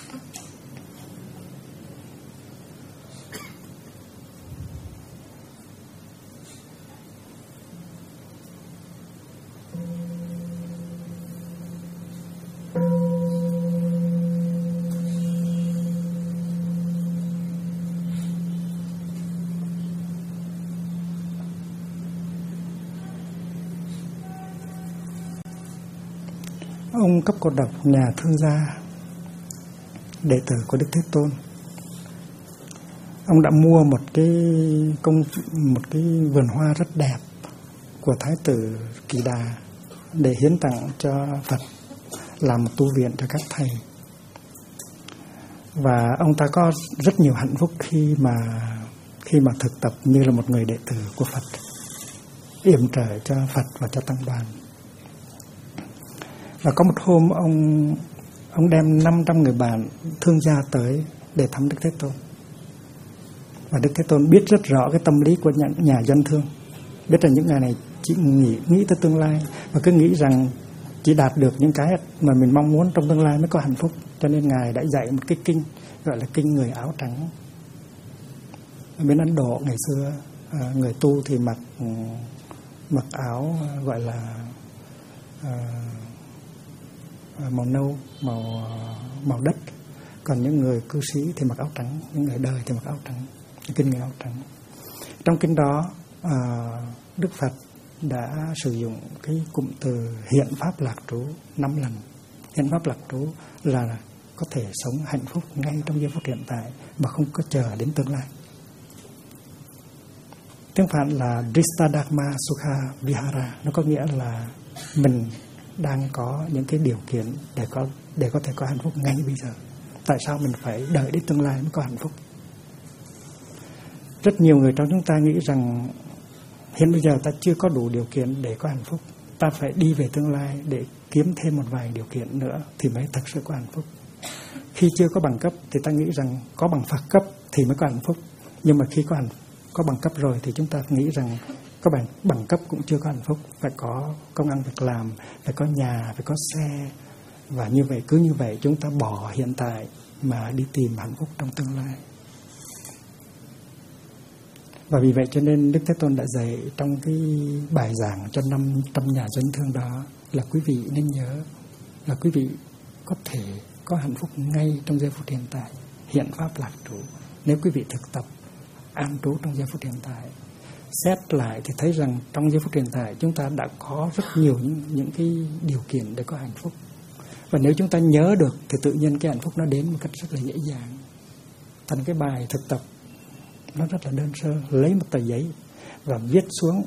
Ông Cấp Cô Độc, nhà thương gia, đệ tử của Đức Thế Tôn, ông đã mua một cái vườn hoa rất đẹp của Thái tử Kỳ Đà để hiến tặng cho Phật, làm một tu viện cho các thầy. Và ông ta có rất nhiều hạnh phúc khi mà thực tập như là một người đệ tử của Phật, yểm trợ cho Phật và cho tăng đoàn. Và có một hôm ông đem 500 người bạn thương gia tới để thăm Đức Thế Tôn. Và Đức Thế Tôn biết rất rõ cái tâm lý của nhà doanh thương, biết là những người này chỉ nghĩ tới tương lai và cứ nghĩ rằng chỉ đạt được những cái mà mình mong muốn trong tương lai mới có hạnh phúc. Cho nên Ngài đã dạy một cái kinh gọi là kinh người áo trắng. Ở bên Ấn Độ ngày xưa, người tu thì mặc áo gọi là màu nâu, màu đất. Còn những người cư sĩ thì mặc áo trắng, những người đời thì mặc áo trắng. Kinh người áo trắng. Trong kinh đó, Đức Phật đã sử dụng cái cụm từ hiện pháp lạc trú 5 lần. Hiện pháp lạc trú là có thể sống hạnh phúc ngay trong giây phút hiện tại mà không có chờ đến tương lai. Tiếng Phạn là Dristadharma Sukha Vihara, nó có nghĩa là mình đang có những cái điều kiện để có thể có hạnh phúc ngay bây giờ. Tại sao mình phải đợi đến tương lai mới có hạnh phúc? Rất nhiều người trong chúng ta nghĩ rằng hiện bây giờ ta chưa có đủ điều kiện để có hạnh phúc, ta phải đi về tương lai để kiếm thêm một vài điều kiện nữa thì mới thật sự có hạnh phúc. Khi chưa có bằng cấp thì ta nghĩ rằng có bằng Phật cấp thì mới có hạnh phúc. Nhưng mà khi có bằng cấp rồi thì chúng ta nghĩ rằng có bằng cấp cũng chưa có hạnh phúc. Phải có công ăn việc làm, phải có nhà, phải có xe. Và cứ như vậy chúng ta bỏ hiện tại mà đi tìm hạnh phúc trong tương lai. Và vì vậy cho nên Đức Thế Tôn đã dạy trong cái bài giảng cho 500 nhà dân thương đó là quý vị nên nhớ là quý vị có thể có hạnh phúc ngay trong giây phút hiện tại, hiện pháp lạc trú. Nếu quý vị thực tập an trú trong giây phút hiện tại, xét lại thì thấy rằng trong giây phút hiện tại chúng ta đã có rất nhiều những cái điều kiện để có hạnh phúc. Và nếu chúng ta nhớ được thì tự nhiên cái hạnh phúc nó đến một cách rất là dễ dàng. Thành cái bài thực tập nó rất là đơn sơ, lấy một tờ giấy và viết xuống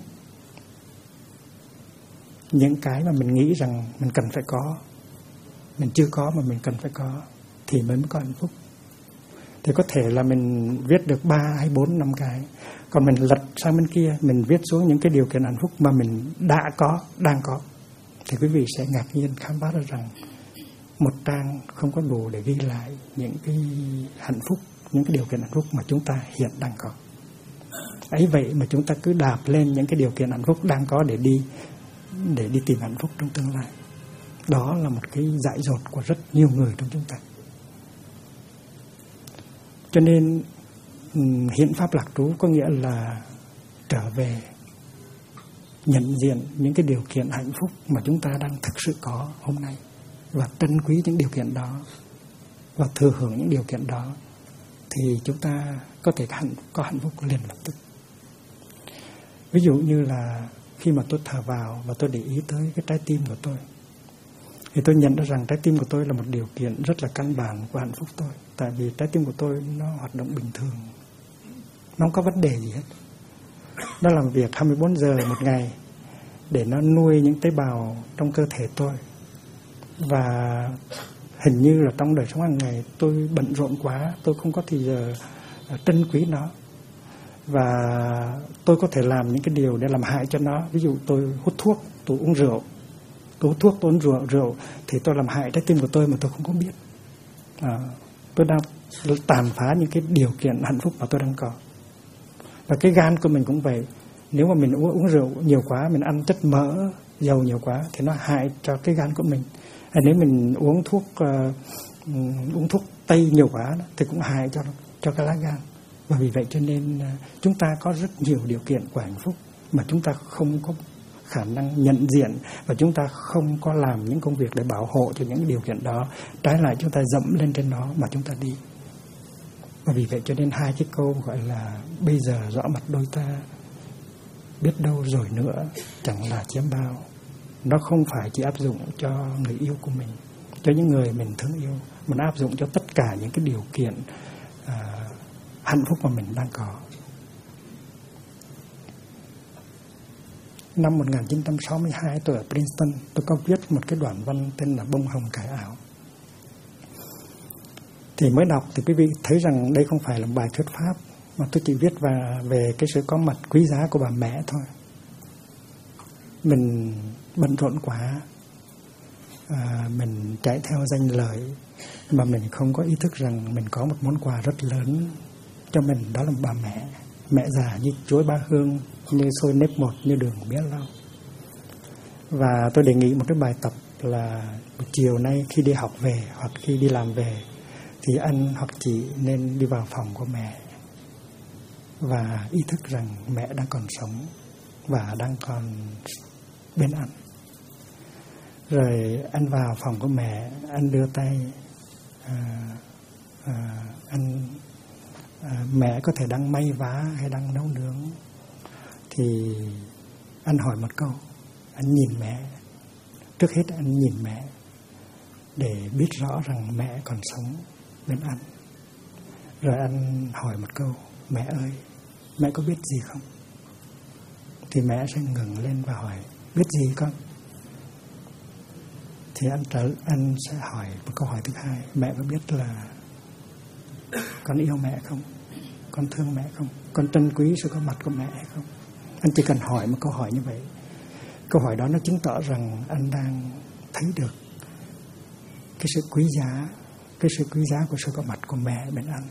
những cái mà mình nghĩ rằng mình cần phải có, mình chưa có mà mình cần phải có thì mới có hạnh phúc. Thì có thể là mình viết được 3 hay 4, 5 cái. Còn mình lật sang bên kia, mình viết xuống những cái điều kiện hạnh phúc mà mình đã có, đang có. Thì quý vị sẽ ngạc nhiên khám phá ra rằng một trang không có đủ để ghi lại những cái hạnh phúc, những cái điều kiện hạnh phúc mà chúng ta hiện đang có. Ấy vậy mà chúng ta cứ đạp lên những cái điều kiện hạnh phúc đang có để đi tìm hạnh phúc trong tương lai. Đó là một cái dại dột của rất nhiều người trong chúng ta. Cho nên hiện pháp lạc trú có nghĩa là trở về nhận diện những cái điều kiện hạnh phúc mà chúng ta đang thực sự có hôm nay và trân quý những điều kiện đó và thừa hưởng những điều kiện đó thì chúng ta có thể có hạnh phúc liền lập tức. Ví dụ như là khi mà tôi thở vào và tôi để ý tới cái trái tim của tôi thì tôi nhận ra rằng trái tim của tôi là một điều kiện rất là căn bản của hạnh phúc tôi. Tại vì trái tim của tôi nó hoạt động bình thường, nó không có vấn đề gì hết. Nó làm việc 24 giờ một ngày để nó nuôi những tế bào trong cơ thể tôi. Và hình như là trong đời sống hàng ngày tôi bận rộn quá, tôi không có thời giờ trân quý nó. Và tôi có thể làm những cái điều để làm hại cho nó. Ví dụ tôi hút thuốc, tôi uống rượu. Tôi hút thuốc, tôi uống rượu thì tôi làm hại trái tim của tôi mà tôi không có biết. Tôi đang tàn phá những cái điều kiện hạnh phúc mà tôi đang có. Và cái gan của mình cũng vậy. Nếu mà mình uống rượu nhiều quá, mình ăn chất mỡ, dầu nhiều quá thì nó hại cho cái gan của mình. Nếu mình uống thuốc tây nhiều quá thì cũng hại cho cái lá gan. Và vì vậy cho nên chúng ta có rất nhiều điều kiện của hạnh phúc mà chúng ta không có khả năng nhận diện và chúng ta không có làm những công việc để bảo hộ cho những điều kiện đó. Trái lại chúng ta dẫm lên trên nó mà chúng ta đi. Và vì vậy cho nên 2 cái câu gọi là bây giờ rõ mặt đôi ta, biết đâu rồi nữa chẳng là chiếm bao. Nó không phải chỉ áp dụng cho người yêu của mình, cho những người mình thương yêu, mà nó áp dụng cho tất cả những cái điều kiện hạnh phúc mà mình đang có. Năm 1962 tôi ở Princeton, tôi có viết một cái đoạn văn tên là Bông hồng cải áo. Thì mới đọc thì quý vị thấy rằng đây không phải là bài thuyết pháp, mà tôi chỉ viết về cái sự có mặt quý giá của bà mẹ thôi. Mình bận rộn quá, mình chạy theo danh lợi mà mình không có ý thức rằng mình có một món quà rất lớn cho mình, đó là bà mẹ. Mẹ già như chuối ba hương, như xôi nếp một, như đường bé lau. Và tôi đề nghị một cái bài tập là buổi chiều nay khi đi học về hoặc khi đi làm về thì anh hoặc chị nên đi vào phòng của mẹ và ý thức rằng mẹ đang còn sống và đang còn bên anh. Rồi anh vào phòng của mẹ, anh đưa tay, mẹ có thể đang may vá hay đang nấu nướng, thì anh hỏi một câu, anh nhìn mẹ. Trước hết anh nhìn mẹ để biết rõ rằng mẹ còn sống bên anh. Rồi anh hỏi một câu, mẹ ơi, mẹ có biết gì không? Thì mẹ sẽ ngẩng lên và hỏi, biết gì con? Thì anh sẽ hỏi một câu hỏi thứ hai, mẹ có biết là con yêu mẹ không? Con thương mẹ không? Con trân quý sự có mặt của mẹ hay không? Anh chỉ cần hỏi một câu hỏi như vậy. Câu hỏi đó nó chứng tỏ rằng anh đang thấy được cái sự quý giá của sự có mặt của mẹ bên anh.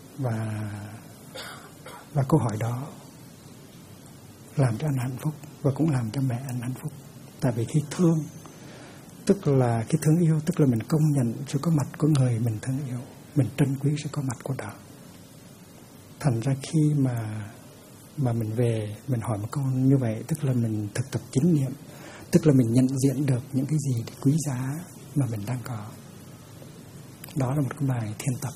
Và câu hỏi đó làm cho anh hạnh phúc và cũng làm cho mẹ anh hạnh phúc. Tại vì khi thương, tức là khi thương yêu, tức là mình công nhận sự có mặt của người mình thương yêu, mình trân quý sự có mặt của đó. Thành ra khi mà mình về, mình hỏi một câu như vậy, tức là mình thực tập chánh niệm, tức là mình nhận diện được những cái gì quý giá mà mình đang có. Đó là một cái bài thiền tập.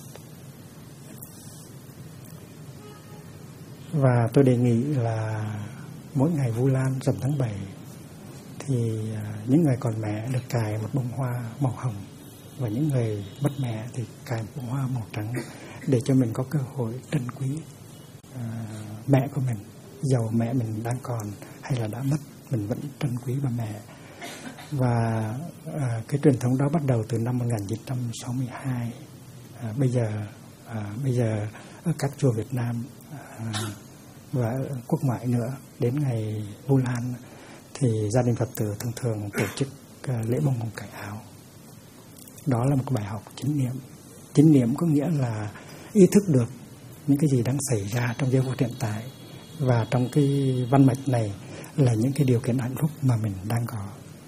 Và tôi đề nghị là mỗi ngày Vu Lan rằm tháng 7 thì những người còn mẹ được cài một bông hoa màu hồng, và những người mất mẹ thì cài một bông hoa màu trắng, để cho mình có cơ hội trân quý mẹ của mình. Dầu mẹ mình đang còn hay là đã mất, mình vẫn trân quý bà mẹ. Và cái truyền thống đó bắt đầu từ năm 1962. Bây giờ ở các chùa Việt Nam và quốc ngoại nữa, đến ngày Vu Lan thì gia đình Phật tử thường tổ chức lễ bông hồng cải áo. Đó là một bài học chánh niệm. Chánh niệm có nghĩa là ý thức được những cái gì đang xảy ra trong giây phút hiện tại, và trong cái văn mạch này là những cái điều kiện hạnh phúc mà mình đang có.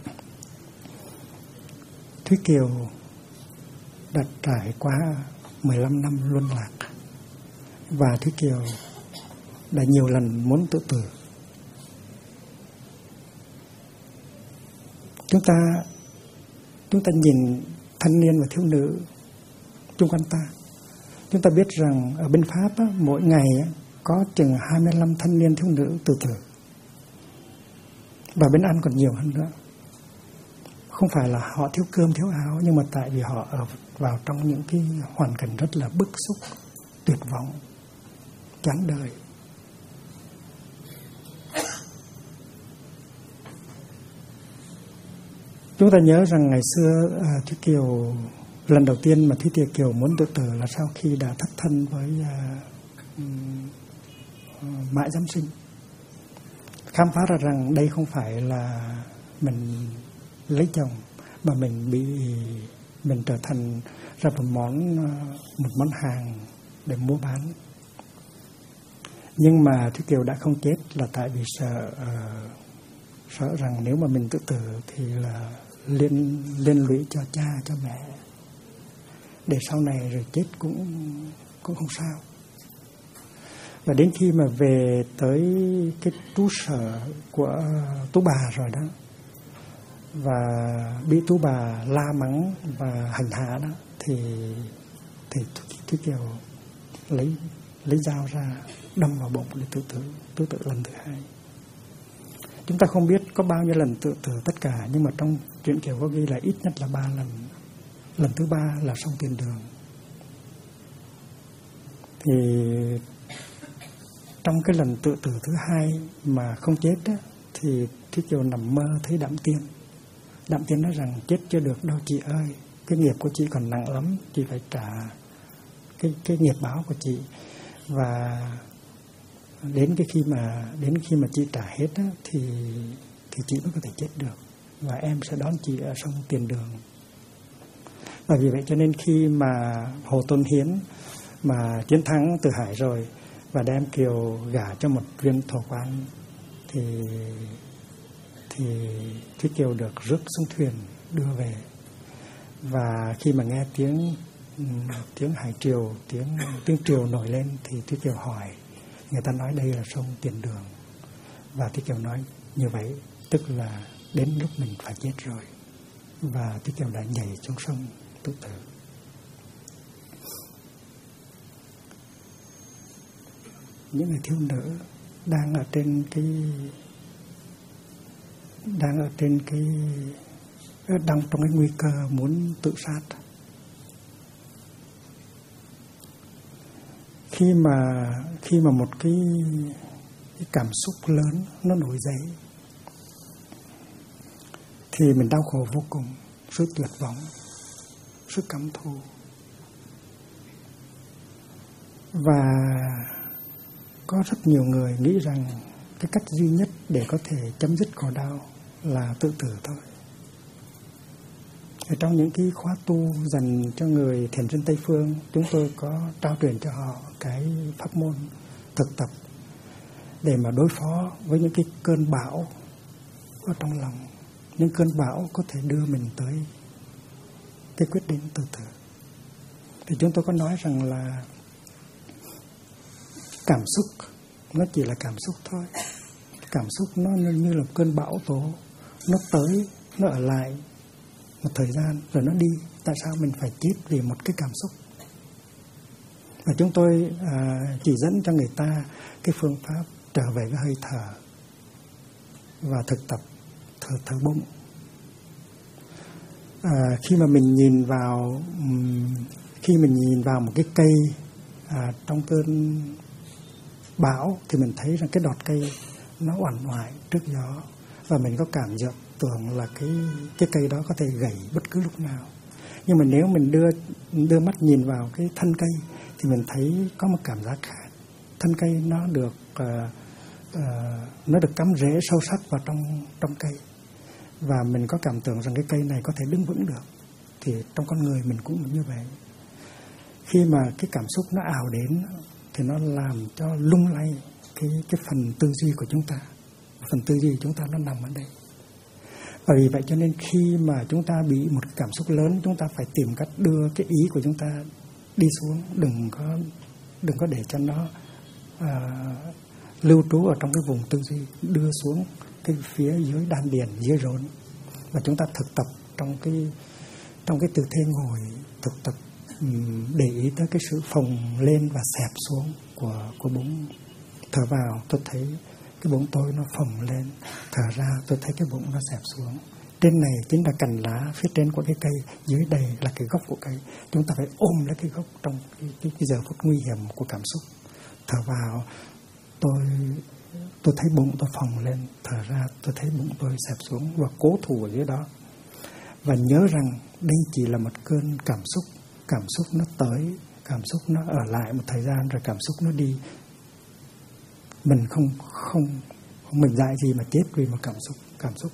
Thúy Kiều đã trải qua 15 năm luân lạc, và Thúy Kiều đã nhiều lần muốn tự tử. Chúng ta nhìn thanh niên và thiếu nữ chung quanh ta, chúng ta biết rằng ở bên Pháp mỗi ngày có chừng 25 thanh niên thiếu nữ tự tử, và bên Anh còn nhiều hơn nữa. Không phải là họ thiếu cơm thiếu áo, nhưng mà tại vì họ ở vào trong những cái hoàn cảnh rất là bức xúc, tuyệt vọng, chán đời. Chúng ta nhớ rằng ngày xưa Thúy Kiều, lần đầu tiên mà Thúy Kiều muốn tự tử là sau khi đã thất thân với Mại Giám Sinh. Khám phá ra rằng đây không phải là mình lấy chồng, mà mình trở thành ra một món hàng để mua bán. Nhưng mà Thúy Kiều đã không chết là tại vì sợ rằng nếu mà mình tự tử thì là liên lụy cho cha cho mẹ, để sau này rồi chết cũng không sao. Và đến khi mà về tới cái trụ sở của Tú Bà rồi đó, và bị Tú Bà la mắng và hành hạ đó, thì Thúy Kiều lấy dao ra đâm vào bụng để tự tử lần thứ hai. Chúng ta không biết có bao nhiêu lần tự tử tất cả, nhưng mà trong truyện Kiều có ghi là ít nhất là 3 lần. Lần thứ 3 là sông Tiền Đường. Thì trong cái lần tự tử thứ hai mà không chết á, thì Thúy Kiều nằm mơ thấy Đạm Tiên. Đạm Tiên nói rằng chết chưa được đâu chị ơi, cái nghiệp của chị còn nặng lắm, chị phải trả cái nghiệp báo của chị. Và đến khi mà chị trả hết á, thì chị mới có thể chết được, và em sẽ đón chị ở sông Tiền Đường. Và vì vậy cho nên khi mà Hồ Tôn Hiến mà chiến thắng Từ Hải rồi và đem Kiều gả cho một viên thổ quan, thì Thúy Kiều được rước xuống thuyền đưa về. Và khi mà nghe tiếng hải triều, tiếng triều nổi lên thì Thúy Kiều hỏi, người ta nói đây là sông Tiền Đường, và Thúy Kiều nói như vậy tức là đến lúc mình phải chết rồi, và Thúy Kiều đã nhảy xuống sông tự tử. Những người thiếu nữ đang trong cái nguy cơ muốn tự sát. Khi mà một cái cảm xúc lớn nó nổi dậy thì mình đau khổ vô cùng, sự tuyệt vọng, sự căm thù. Và có rất nhiều người nghĩ rằng cái cách duy nhất để có thể chấm dứt khổ đau là tự tử thôi. Ở trong những cái khóa tu dành cho người thiền sinh Tây Phương, chúng tôi có trao truyền cho họ cái pháp môn thực tập để mà đối phó với những cái cơn bão ở trong lòng. Những cơn bão có thể đưa mình tới cái quyết định tự tử. Thì chúng tôi có nói rằng là cảm xúc nó chỉ là cảm xúc thôi. Cảm xúc nó như là cơn bão tố, nó tới, nó ở lại một thời gian rồi nó đi. Tại sao mình phải chết vì một cái cảm xúc? Và chúng tôi chỉ dẫn cho người ta cái phương pháp trở về với hơi thở và thực tập thở bụng. Khi mà mình nhìn vào một cái cây trong cơn bão thì mình thấy rằng cái đọt cây nó uằn oải trước gió, và mình có cảm giác tưởng là cái cây đó có thể gãy bất cứ lúc nào. Nhưng mà nếu mình đưa mắt nhìn vào cái thân cây thì mình thấy có một cảm giác khác. Thân cây nó được cắm rễ sâu sắc vào trong cây, và mình có cảm tưởng rằng cái cây này có thể đứng vững được. Thì trong con người mình cũng như vậy. Khi mà cái cảm xúc nó ào đến thì nó làm cho lung lay cái phần tư duy của chúng ta. Phần tư duy của chúng ta nó nằm ở đây. Và vì vậy cho nên khi mà chúng ta bị một cảm xúc lớn, chúng ta phải tìm cách đưa cái ý của chúng ta đi xuống, đừng có để cho nó lưu trú ở trong cái vùng tư duy, đưa xuống cái phía dưới đan điền, dưới rốn. Và chúng ta thực tập trong cái tư thế ngồi, thực tập để ý tới cái sự phồng lên và xẹp xuống của bụng. Thở vào tôi thấy cái bụng tôi nó phồng lên, thở ra tôi thấy cái bụng nó xẹp xuống. Trên này chính là cành lá phía trên của cái cây, dưới đây là cái gốc của cây. Chúng ta phải ôm lấy cái gốc trong cái giờ phút nguy hiểm của cảm xúc. Thở vào tôi thấy bụng tôi phồng lên, thở ra tôi thấy bụng tôi xẹp xuống, và cố thủ ở dưới đó. Và nhớ rằng đây chỉ là một cơn cảm xúc. Cảm xúc nó tới, cảm xúc nó ở lại một thời gian rồi cảm xúc nó đi. Mình không mình dại gì mà chết vì một cảm xúc.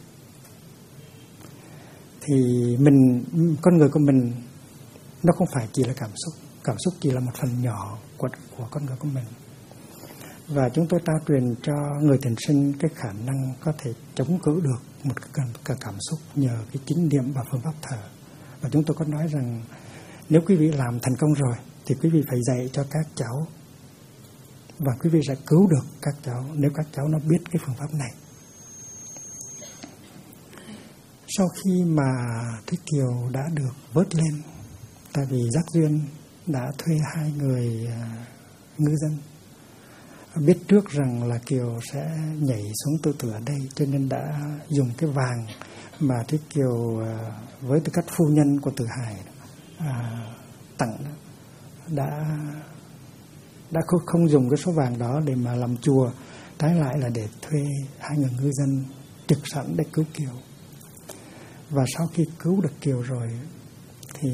Thì con người của mình nó không phải chỉ là cảm xúc chỉ là một phần nhỏ của con người của mình. Và chúng tôi trao truyền cho người thiền sinh cái khả năng có thể chống cự được một cái cảm xúc nhờ cái chính niệm và phương pháp thở. Và chúng tôi có nói rằng nếu quý vị làm thành công rồi thì quý vị phải dạy cho các cháu, và quý vị sẽ cứu được các cháu nếu các cháu nó biết cái phương pháp này. Sau khi mà Thúy Kiều đã được vớt lên, tại vì giác duyên đã thuê 2 người ngư dân biết trước rằng là Kiều sẽ nhảy xuống tự tử ở đây, cho nên đã dùng cái vàng mà Thúy Kiều với tư cách phu nhân của Từ Hải tặng, đã không dùng cái số vàng đó để mà làm chùa, trái lại là để thuê 2 người ngư dân trực sẵn để cứu Kiều. Và sau khi cứu được Kiều rồi thì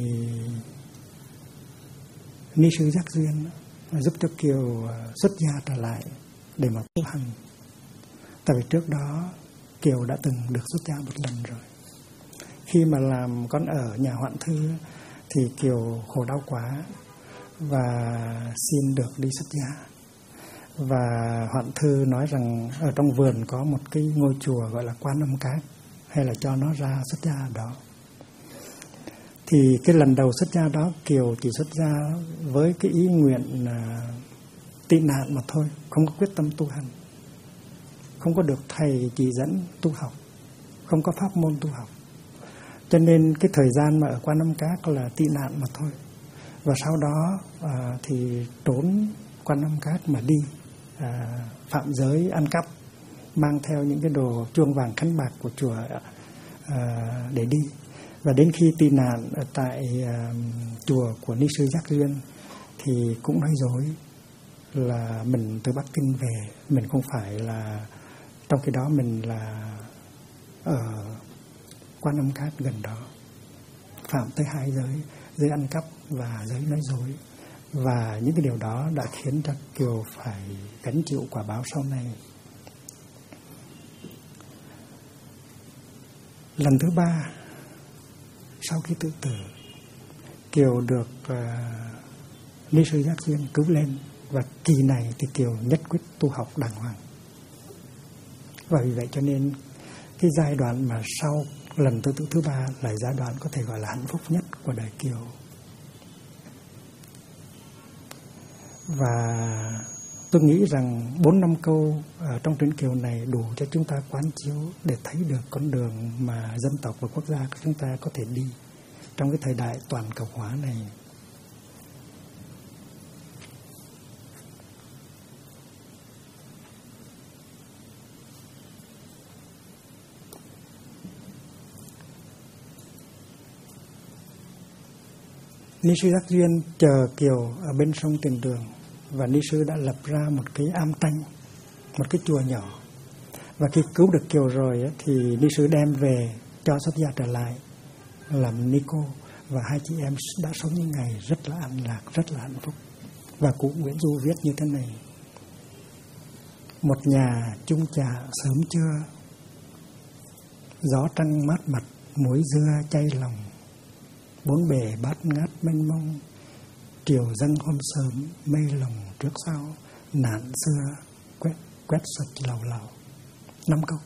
ni sư giác duyên giúp cho Kiều xuất gia trở lại để mà tu hành. Tại vì trước đó Kiều đã từng được xuất gia một lần rồi. Khi mà làm con ở nhà Hoạn Thư thì Kiều khổ đau quá và xin được đi xuất gia. Và Hoạn Thư nói rằng ở trong vườn có một cái ngôi chùa gọi là Quan Âm Cát, hay là cho nó ra xuất gia ở đó. Thì cái lần đầu xuất gia đó Kiều chỉ xuất gia với cái ý nguyện tị nạn mà thôi, không có quyết tâm tu hành, không có được thầy chỉ dẫn tu học, không có pháp môn tu học. Cho nên cái thời gian mà ở Quan Âm Các là tị nạn mà thôi. Và sau đó thì trốn Quan Âm Các mà đi phạm giới, ăn cắp, mang theo những cái đồ chuông vàng khánh bạc của chùa để đi. Và đến khi tị nạn ở tại chùa của Ni sư Giác Duyên thì cũng nói dối là mình từ Bắc Kinh về, mình không phải là, trong khi đó mình là ở Quan Âm Các gần đó, phạm tới 2 giới, giới ăn cắp và giới nói dối. Và những cái điều đó đã khiến cho Kiều phải gánh chịu quả báo sau này. Lần thứ 3 sau khi tự tử, Kiều được Ni sư Giác Duyên cứu lên, và kỳ này thì Kiều nhất quyết tu học đàng hoàng. Và vì vậy cho nên cái giai đoạn mà sau lần tự tử thứ 3 là giai đoạn có thể gọi là hạnh phúc nhất của đời Kiều. Và tôi nghĩ rằng 4-5 câu trong truyện Kiều này đủ cho chúng ta quán chiếu để thấy được con đường mà dân tộc và quốc gia của chúng ta có thể đi trong cái thời đại toàn cầu hóa này. Ni sư Giác Duyên chờ Kiều ở bên sông Tiền Đường, và Ni sư đã lập ra một cái am tranh, một cái chùa nhỏ. Và khi cứu được Kiều rồi thì Ni sư đem về cho xuất gia trở lại làm ni cô, và hai chị em đã sống những ngày rất là an lạc, rất là hạnh phúc. Và cụ Nguyễn Du viết như thế này: một nhà chung trà sớm trưa, gió trăng mát mặt, muối dưa chay lòng, bốn bề bát ngát mênh mông, triều dân hôm sớm, mây lồng trước sau, nạn xưa quét sạch lầu lầu. 5 câu.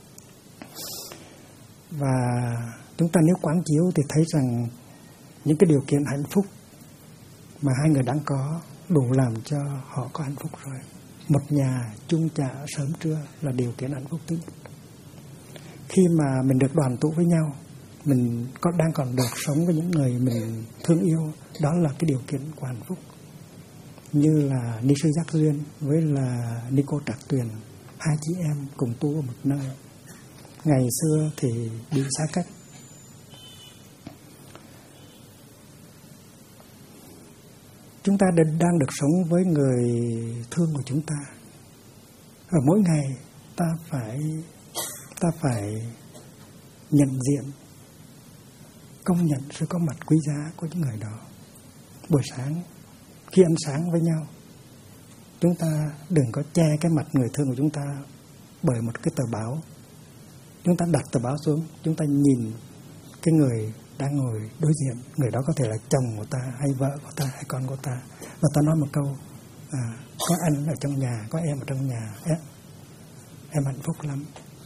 Và chúng ta nếu quán chiếu thì thấy rằng những cái điều kiện hạnh phúc mà hai người đang có đủ làm cho họ có hạnh phúc rồi. Một nhà chung trà sớm trưa là điều kiện hạnh phúc thứ nhất. Khi mà mình được đoàn tụ với nhau, mình đang còn được sống với những người mình thương yêu, đó là cái điều kiện của hạnh phúc. Như là Ni sư Giác Duyên với là Ni cô Trạc Tuyền, hai chị em cùng tu ở một nơi. Ngày xưa thì bị xa cách. Chúng ta đang được sống với người thương của chúng ta. Ở mỗi ngày ta phải nhận diện, công nhận sự có mặt quý giá của những người đó. Buổi sáng khi ăn sáng với nhau, chúng ta đừng có che cái mặt người thương của chúng ta bởi một cái tờ báo. Chúng ta đặt tờ báo xuống, chúng ta nhìn cái người đang ngồi đối diện. Người đó có thể là chồng của ta, hay vợ của ta, hay con của ta. Và ta nói một câu: có anh ở trong nhà, có em ở trong nhà, em hạnh phúc lắm.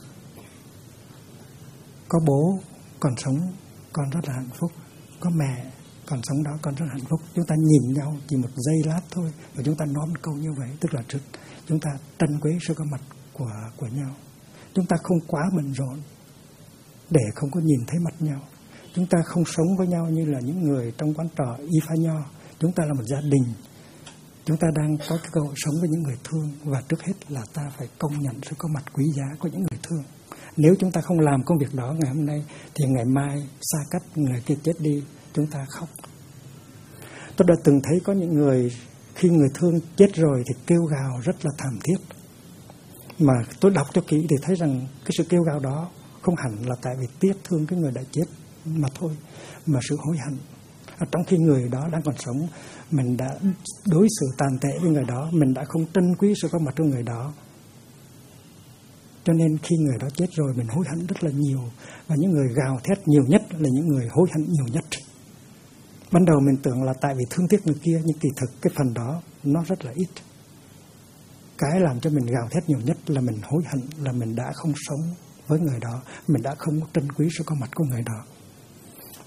Có bố còn sống, con rất là hạnh phúc. Có mẹ còn sống đó, con rất là hạnh phúc. Chúng ta nhìn nhau chỉ một giây lát thôi, và chúng ta nói một câu như vậy, tức là chúng ta trân quý sự có mặt của nhau. Chúng ta không quá bận rộn để không có nhìn thấy mặt nhau. Chúng ta không sống với nhau như là những người trong quán trọ y pha nho. Chúng ta là một gia đình. Chúng ta đang có cái cơ hội sống với những người thương, và trước hết là ta phải công nhận sự có mặt quý giá của những người thương. Nếu chúng ta không làm công việc đó ngày hôm nay thì ngày mai xa cách, người kia chết đi, chúng ta khóc. Tôi đã từng thấy có những người khi người thương chết rồi thì kêu gào rất là thảm thiết. Mà tôi đọc cho kỹ thì thấy rằng cái sự kêu gào đó không hẳn là tại vì tiếc thương cái người đã chết mà thôi, mà sự hối hận. Trong khi người đó đang còn sống, mình đã đối xử tàn tệ với người đó, mình đã không trân quý sự có mặt của người đó. Cho nên khi người đó chết rồi, mình hối hận rất là nhiều. Và những người gào thét nhiều nhất là những người hối hận nhiều nhất. Ban đầu mình tưởng là tại vì thương tiếc người kia, nhưng kỳ thực cái phần đó nó rất là ít. Cái làm cho mình gào thét nhiều nhất là mình hối hận, là mình đã không sống với người đó, mình đã không trân quý sự có mặt của người đó.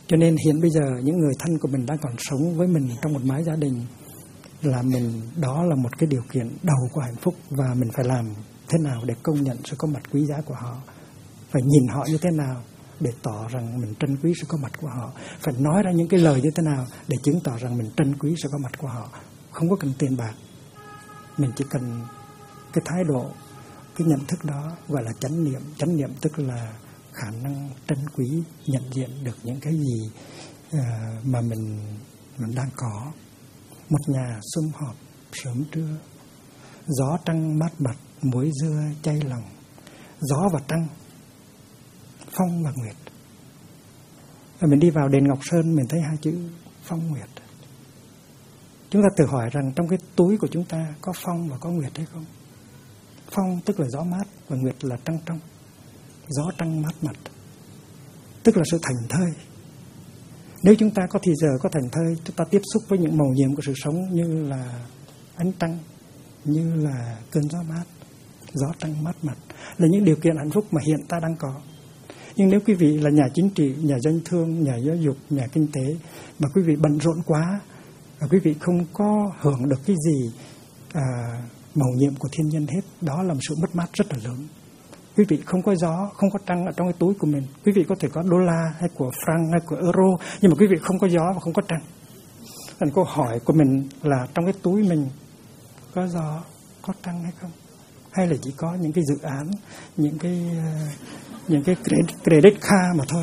Cho nên hiện bây giờ những người thân của mình đang còn sống với mình trong một mái gia đình là đó là một cái điều kiện đầu của hạnh phúc, và mình phải làm thế nào để công nhận sự có mặt quý giá của họ, phải nhìn họ như thế nào để tỏ rằng mình trân quý sự có mặt của họ, phải nói ra những cái lời như thế nào để chứng tỏ rằng mình trân quý sự có mặt của họ. Không có cần tiền bạc, mình chỉ cần cái thái độ, cái nhận thức đó gọi là chánh niệm. Chánh niệm tức là khả năng trân quý, nhận diện được những cái gì mà mình đang có. Một nhà sum họp sớm trưa, gió trăng mát mặt, muối dưa chay lòng. Gió và trăng, phong và nguyệt. Và mình đi vào đền Ngọc Sơn, mình thấy hai chữ phong nguyệt. Chúng ta tự hỏi rằng trong cái túi của chúng ta có phong và có nguyệt hay không? Phong tức là gió mát và nguyệt là trăng trong. Gió trăng mát mặt tức là sự thảnh thơi. Nếu chúng ta có thì giờ, có thảnh thơi, chúng ta tiếp xúc với những màu nhiệm của sự sống như là ánh trăng, như là cơn gió mát, gió trăng mát mặt, là những điều kiện hạnh phúc mà hiện ta đang có. Nhưng nếu quý vị là nhà chính trị, nhà doanh thương, nhà giáo dục, nhà kinh tế mà quý vị bận rộn quá và quý vị không có hưởng được cái gì màu nhiệm của thiên nhiên hết, đó là một sự mất mát rất là lớn. Quý vị không có gió, không có trăng ở trong cái túi của mình. Quý vị có thể có đô la hay của franc hay của euro, nhưng mà quý vị không có gió và không có trăng. Thành câu hỏi của mình là trong cái túi mình có gió, có trăng hay không? Hay là chỉ có những cái dự án, những cái credit card mà thôi.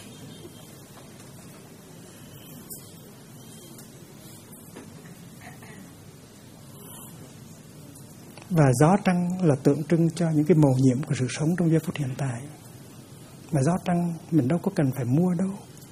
Và gió trăng là tượng trưng cho những cái màu nhiệm của sự sống trong giây phút hiện tại. Mà gió trăng mình đâu có cần phải mua đâu.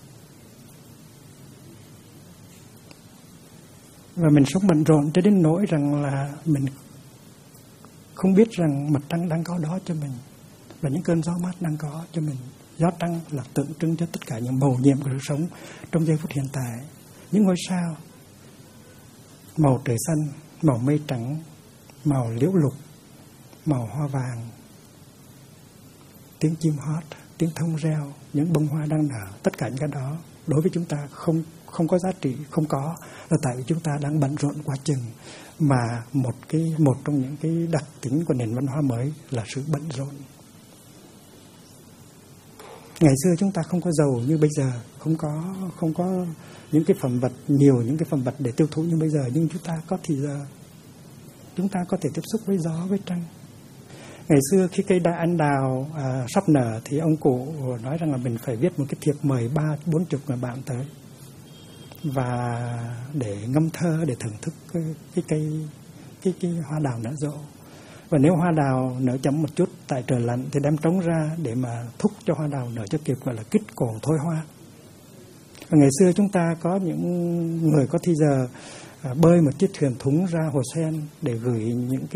Và mình sống bận rộn cho đến nỗi rằng là mình không biết rằng mặt trăng đang có đó cho mình, và những cơn gió mát đang có cho mình. Gió trăng là tượng trưng cho tất cả những màu nhiệm của sự sống trong giây phút hiện tại. Những ngôi sao, màu trời xanh, màu mây trắng, màu liễu lục, màu hoa vàng, tiếng chim hót, tiếng thông reo, những bông hoa đang nở, tất cả những cái đó đối với chúng ta không có giá trị, không có, là tại vì chúng ta đang bận rộn quá chừng. Mà một trong những cái đặc tính của nền văn hóa mới là sự bận rộn. Ngày xưa chúng ta không có giàu như bây giờ, không có những cái phẩm vật, nhiều những cái phẩm vật để tiêu thụ như bây giờ, nhưng chúng ta có thì giờ. Chúng ta có thể tiếp xúc với gió, với trăng. Ngày xưa khi cây anh đào sắp nở thì ông cụ nói rằng là mình phải viết một cái thiệp mời 30-40 người bạn tới, và để ngâm thơ, để thưởng thức cái hoa đào nở rộ. Và nếu hoa đào nở chậm một chút tại trời lạnh thì đem trống ra để mà thúc cho hoa đào nở cho kịp, gọi là kích cổ thôi hoa. Và ngày xưa chúng ta có những người có thì giờ bơi một chiếc thuyền thúng ra hồ sen để gửi những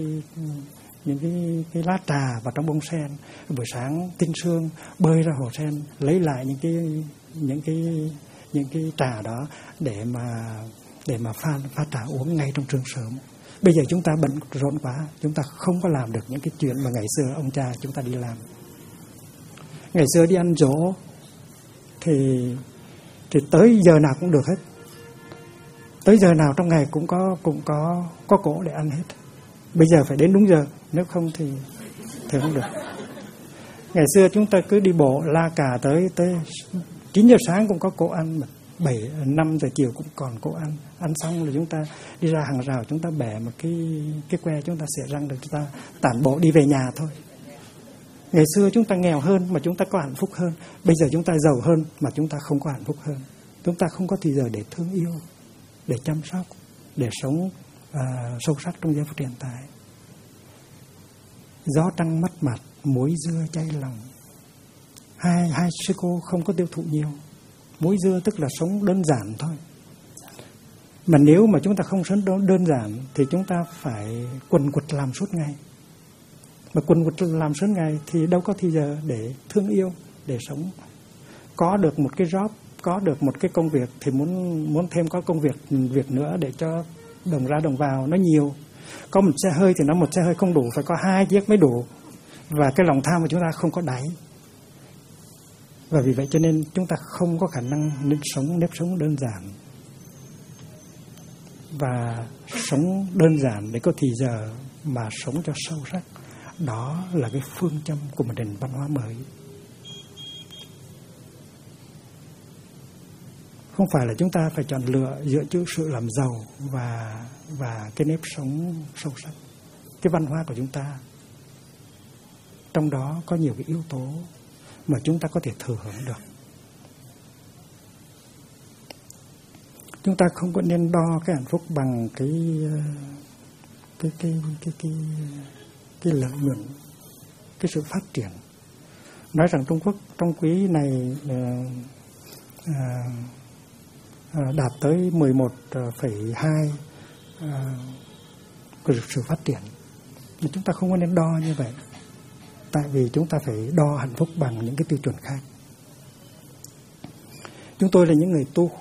cái lá trà vào trong bông sen. Buổi sáng tinh sương bơi ra hồ sen lấy lại những cái trà đó để mà pha trà uống ngay trong sương sớm. Bây giờ chúng ta bận rộn quá, chúng ta không có làm được những cái chuyện mà ngày xưa ông cha chúng ta đi làm. Ngày xưa đi ăn giỗ thì tới giờ nào cũng được hết. Tới giờ nào trong ngày cũng có cỗ để ăn hết. Bây giờ phải đến đúng giờ, nếu không thì không được. Ngày xưa chúng ta cứ đi bộ la cà tới 9 giờ sáng cũng có cỗ ăn, mà 5 giờ chiều cũng còn cỗ ăn. Ăn xong rồi chúng ta đi ra hàng rào, chúng ta bẻ một cái que, chúng ta xẻ răng, được chúng ta tản bộ đi về nhà thôi. Ngày xưa chúng ta nghèo hơn mà chúng ta có hạnh phúc hơn. Bây giờ chúng ta giàu hơn mà chúng ta không có hạnh phúc hơn. Chúng ta không có thì giờ để thương yêu, để chăm sóc, để sống sâu sắc trong giây phút hiện tại. Gió trăng mắt mặt, muối dưa chay lòng. Hai sư cô không có tiêu thụ nhiều. Muối dưa tức là sống đơn giản thôi. Mà nếu mà chúng ta không sống đơn giản thì chúng ta phải quần quật làm suốt ngày. Mà quần quật làm suốt ngày thì đâu có thì giờ để thương yêu, để sống. Có được một cái job, có được một cái công việc thì muốn thêm có công việc nữa để cho đồng ra đồng vào nó nhiều. Có một xe hơi thì một xe hơi không đủ, phải có 2 chiếc mới đủ. Và cái lòng tham của chúng ta không có đáy. Và vì vậy cho nên chúng ta không có khả năng nên sống nếp sống đơn giản. Và sống đơn giản để có thì giờ mà sống cho sâu sắc. Đó là cái phương châm của một nền văn hóa mới. Không phải là chúng ta phải chọn lựa giữa chữ sự làm giàu và cái nếp sống sâu sắc. Cái văn hóa của chúng ta, trong đó có nhiều cái yếu tố mà chúng ta có thể thừa hưởng được. Chúng ta không có nên đo cái hạnh phúc bằng cái lợi nhuận, cái sự phát triển. Nói rằng Trung Quốc trong quý này đạt tới 11,2 của sự phát triển. Nhưng chúng ta không có nên đo như vậy. Tại vì chúng ta phải đo hạnh phúc bằng những cái tiêu chuẩn khác. Chúng tôi là những người tu.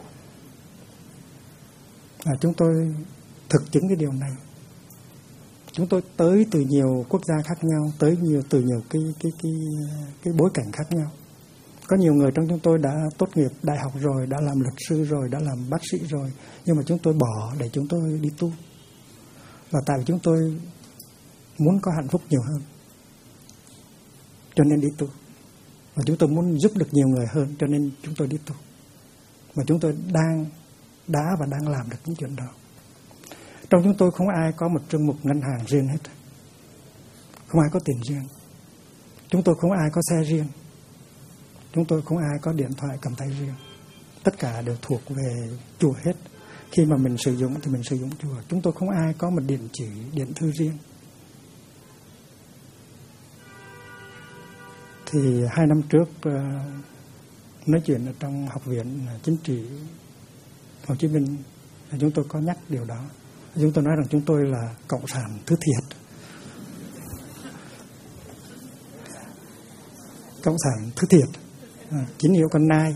Chúng tôi thực chứng cái điều này. Chúng tôi tới từ nhiều quốc gia khác nhau, tới từ nhiều cái bối cảnh khác nhau. Có nhiều người trong chúng tôi đã tốt nghiệp đại học rồi, đã làm luật sư rồi, đã làm bác sĩ rồi, nhưng mà chúng tôi bỏ để chúng tôi đi tu. Và tại vì chúng tôi muốn có hạnh phúc nhiều hơn, cho nên đi tu. Và chúng tôi muốn giúp được nhiều người hơn, cho nên chúng tôi đi tu. Và chúng tôi đã và đang làm được những chuyện đó. Trong chúng tôi không ai có một chương mục ngân hàng riêng hết. Không ai có tiền riêng. Chúng tôi không ai có xe riêng. Chúng tôi không ai có điện thoại cầm tay riêng. Tất cả đều thuộc về chùa hết. Khi mà mình sử dụng thì mình sử dụng chùa. Chúng tôi không ai có một địa chỉ, điện thư riêng. Thì 2 năm trước nói chuyện ở trong Học viện Chính trị Hồ Chí Minh, chúng tôi có nhắc điều đó. Chúng tôi nói rằng chúng tôi là cộng sản thứ thiệt. Cộng sản thứ thiệt, chính hiệu con nai.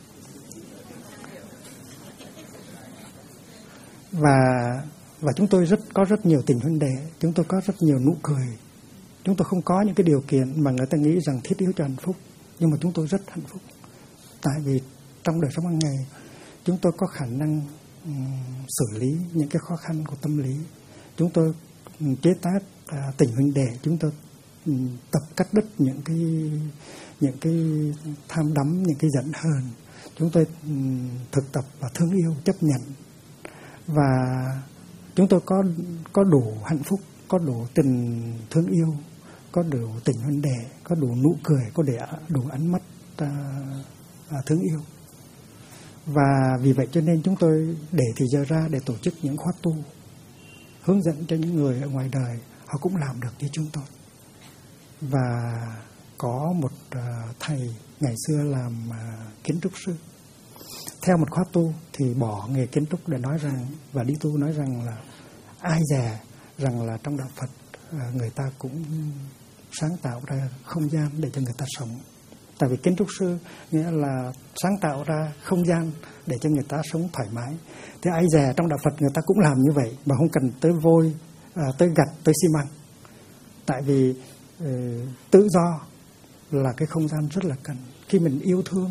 Và chúng tôi có rất nhiều tình huynh đệ, chúng tôi có rất nhiều nụ cười. Chúng tôi không có những cái điều kiện mà người ta nghĩ rằng thiết yếu cho hạnh phúc, nhưng mà chúng tôi rất hạnh phúc. Tại vì trong đời sống hàng ngày, chúng tôi có khả năng xử lý những cái khó khăn của tâm lý. Chúng tôi chế tác tình huynh đệ, chúng tôi tập cắt đứt những cái tham đắm, những cái giận hờn. Chúng tôi thực tập và thương yêu, chấp nhận. Và chúng tôi có đủ hạnh phúc, có đủ tình thương yêu, có đủ tình huynh đệ, có đủ nụ cười, có đủ ánh mắt thương yêu. Và vì vậy cho nên chúng tôi để thì giờ ra để tổ chức những khóa tu, hướng dẫn cho những người ở ngoài đời, họ cũng làm được như chúng tôi. Và có một thầy ngày xưa làm kiến trúc sư. Theo một khóa tu thì bỏ nghề kiến trúc để nói rằng, và đi tu nói rằng là ai dè rằng là trong đạo Phật người ta cũng sáng tạo ra không gian để cho người ta sống. Tại vì kiến trúc sư nghĩa là sáng tạo ra không gian để cho người ta sống thoải mái. Thế ai dè trong đạo Phật người ta cũng làm như vậy, mà không cần tới vôi, tới gạch, tới xi măng. Tại vì tự do là cái không gian rất là cần. Khi mình yêu thương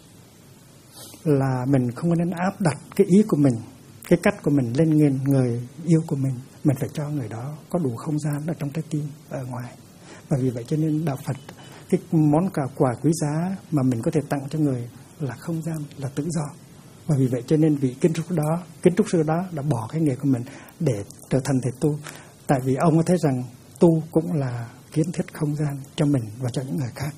là mình không nên áp đặt cái ý của mình, cái cách của mình lên người yêu của mình. Mình phải cho người đó có đủ không gian ở trong trái tim, ở ngoài. Và vì vậy cho nên đạo Phật, cái món quà quý giá mà mình có thể tặng cho người là không gian, là tự do. Và vì vậy cho nên vị kiến trúc sư đó đã bỏ cái nghề của mình để trở thành thầy tu. Tại vì ông có thấy rằng tu cũng là kiến thiết không gian cho mình và cho những người khác.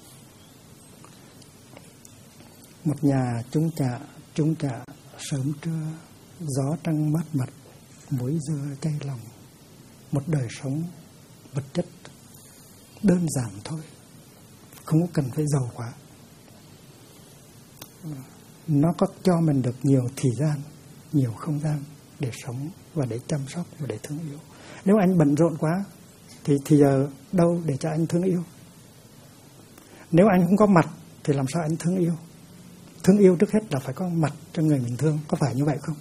Một nhà chung trạ sớm trưa, gió trăng mát mặt, muối dưa cay lòng. Một đời sống vật chất đơn giản thôi, không có cần phải giàu quá. Nó có cho mình được nhiều thời gian, nhiều không gian để sống và để chăm sóc và để thương yêu. Nếu anh bận rộn quá thì giờ đâu để cho anh thương yêu? Nếu anh không có mặt thì làm sao anh thương yêu? Thương yêu trước hết là phải có mặt cho người mình thương, có phải như vậy không?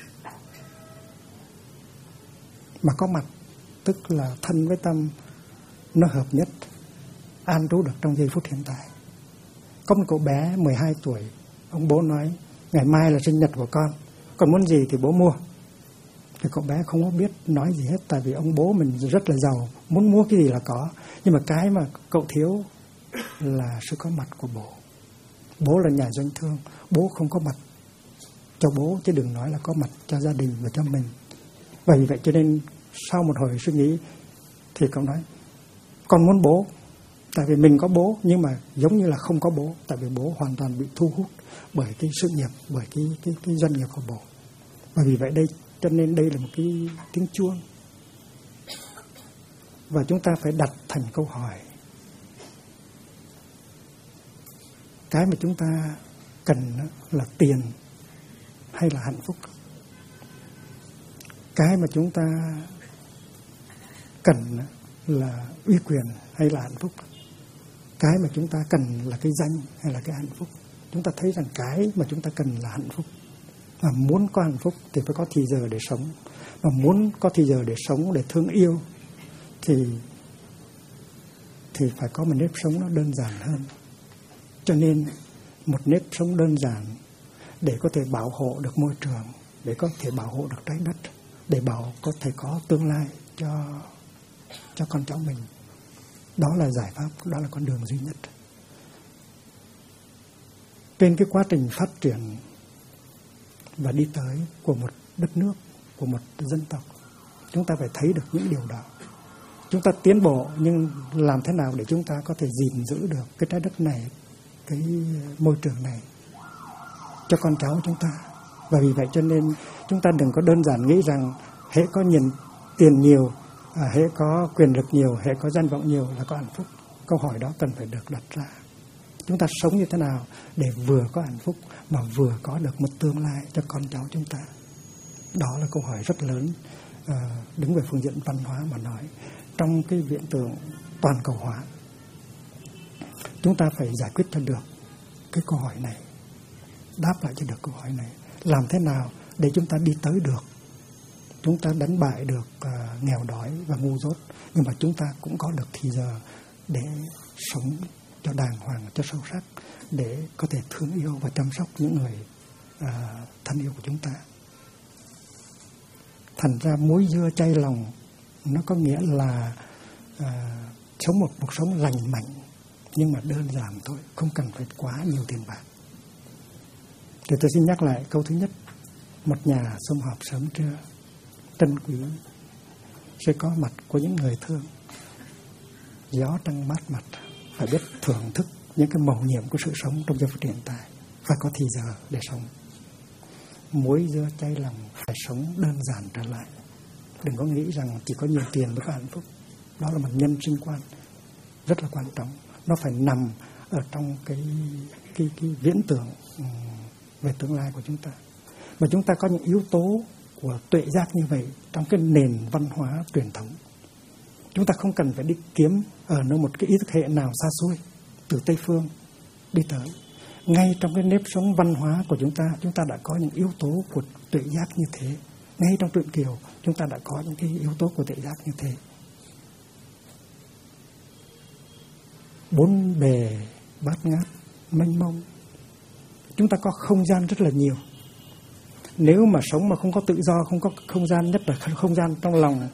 Mà có mặt tức là thân với tâm nó hợp nhất, an trú được trong giây phút hiện tại. Có một cậu bé 12 tuổi, ông bố nói ngày mai là sinh nhật của con muốn gì thì bố mua. Thì cậu bé không có biết nói gì hết, tại vì ông bố mình rất là giàu, muốn mua cái gì là có. Nhưng mà cái mà cậu thiếu là sự có mặt của bố. Bố là nhà doanh thương, bố không có mặt cho bố, chứ đừng nói là có mặt cho gia đình và cho mình. Và vì vậy cho nên sau một hồi suy nghĩ thì cậu nói con muốn bố, tại vì mình có bố nhưng mà giống như là không có bố, tại vì bố hoàn toàn bị thu hút bởi cái sự nghiệp, bởi cái doanh nghiệp của bố. Và vì vậy đây, cho nên đây là một cái tiếng chuông. Và chúng ta phải đặt thành câu hỏi: cái mà chúng ta cần là tiền hay là hạnh phúc? Cái mà chúng ta cần là uy quyền hay là hạnh phúc? Cái mà chúng ta cần là cái danh hay là cái hạnh phúc? Chúng ta thấy rằng cái mà chúng ta cần là hạnh phúc. Mà muốn có hạnh phúc thì phải có thì giờ để sống. Mà muốn có thì giờ để sống, để thương yêu thì phải có một nếp sống nó đơn giản hơn. Cho nên một nếp sống đơn giản để có thể bảo hộ được môi trường, để có thể bảo hộ được trái đất, để có thể có tương lai cho con cháu mình. Đó là giải pháp, đó là con đường duy nhất. Trên cái quá trình phát triển và đi tới của một đất nước, của một dân tộc, chúng ta phải thấy được những điều đó. Chúng ta tiến bộ, nhưng làm thế nào để chúng ta có thể gìn giữ được cái trái đất này, cái môi trường này cho con cháu chúng ta. Và vì vậy cho nên chúng ta đừng có đơn giản nghĩ rằng hễ có tiền nhiều, hễ có quyền lực nhiều, hễ có danh vọng nhiều là có hạnh phúc. Câu hỏi đó cần phải được đặt ra. Chúng ta sống như thế nào để vừa có hạnh phúc mà vừa có được một tương lai cho con cháu chúng ta? Đó là câu hỏi rất lớn, đứng về phương diện văn hóa mà nói. Trong cái viễn tượng toàn cầu hóa, chúng ta phải giải quyết cho được cái câu hỏi này, đáp lại cho được câu hỏi này. Làm thế nào để chúng ta đi tới được? Chúng ta đánh bại được nghèo đói và ngu dốt, nhưng mà chúng ta cũng có được thì giờ để sống cho đàng hoàng, cho sâu sắc, để có thể thương yêu và chăm sóc những người thân yêu của chúng ta. Thành ra muối dưa chay lòng nó có nghĩa là sống một cuộc sống lành mạnh, nhưng mà đơn giản thôi, không cần phải quá nhiều tiền bạc. Thì tôi xin nhắc lại câu thứ nhất: một nhà sum họp sớm trưa, trân quý sẽ có mặt của những người thương. Gió trăng mát mặt, phải biết thưởng thức những cái mầu nhiệm của sự sống trong giây phút hiện tại, phải có thì giờ để sống. Muối dưa chay lòng, phải sống đơn giản trở lại. Đừng có nghĩ rằng chỉ có nhiều tiền mới có hạnh phúc. Đó là một nhân sinh quan rất là quan trọng. Nó phải nằm ở trong cái viễn tưởng về tương lai của chúng ta. Mà chúng ta có những yếu tố của tuệ giác như vậy trong cái nền văn hóa truyền thống. Chúng ta không cần phải đi kiếm ở nơi một cái ý thức hệ nào xa xôi từ Tây Phương đi tới. Ngay trong cái nếp sống văn hóa của chúng ta đã có những yếu tố của tuệ giác như thế. Ngay trong truyện Kiều, chúng ta đã có những cái yếu tố của tuệ giác như thế. Bốn bề bát ngát, mênh mông. Chúng ta có không gian rất là nhiều. Nếu mà sống mà không có tự do, không có không gian, nhất là không gian trong lòng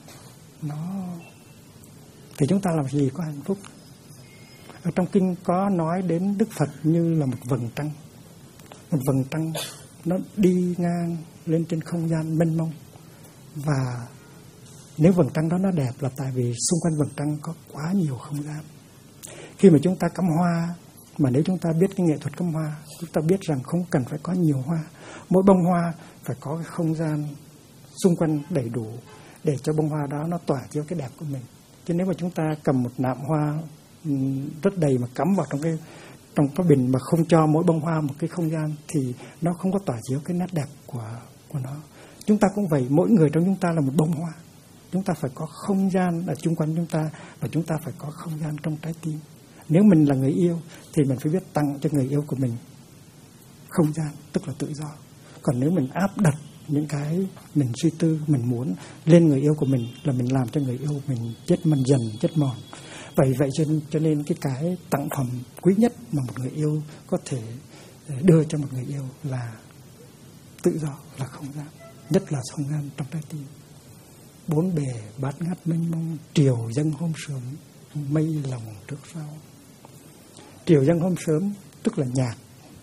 thì chúng ta làm gì có hạnh phúc? Ở trong kinh có nói đến Đức Phật như là một vầng trăng. Một vầng trăng nó đi ngang lên trên không gian mênh mông. Và nếu vầng trăng đó nó đẹp là tại vì xung quanh vầng trăng có quá nhiều không gian. Khi mà chúng ta cắm hoa, mà nếu chúng ta biết cái nghệ thuật cắm hoa, chúng ta biết rằng không cần phải có nhiều hoa. Mỗi bông hoa phải có cái không gian xung quanh đầy đủ để cho bông hoa đó nó tỏa chiếu cái đẹp của mình. Chứ nếu mà chúng ta cầm một nạm hoa rất đầy mà cắm vào trong cái bình mà không cho mỗi bông hoa một cái không gian thì nó không có tỏa chiếu cái nét đẹp của nó. Chúng ta cũng vậy, mỗi người trong chúng ta là một bông hoa. Chúng ta phải có không gian ở chung quanh chúng ta và chúng ta phải có không gian trong trái tim. Nếu mình là người yêu thì mình phải biết tặng cho người yêu của mình không gian, tức là tự do. Còn nếu mình áp đặt những cái mình suy tư, mình muốn lên người yêu của mình là mình làm cho người yêu mình chết dần, chết mòn. Vậy cho nên cái tặng phẩm quý nhất mà một người yêu có thể đưa cho một người yêu là tự do, là không gian, nhất là không gian trong trái tim. Bốn bề bát ngát mênh mông, triều dâng hôm sớm, mây lòng trước sau. Triều dâng hôm sớm tức là nhạc.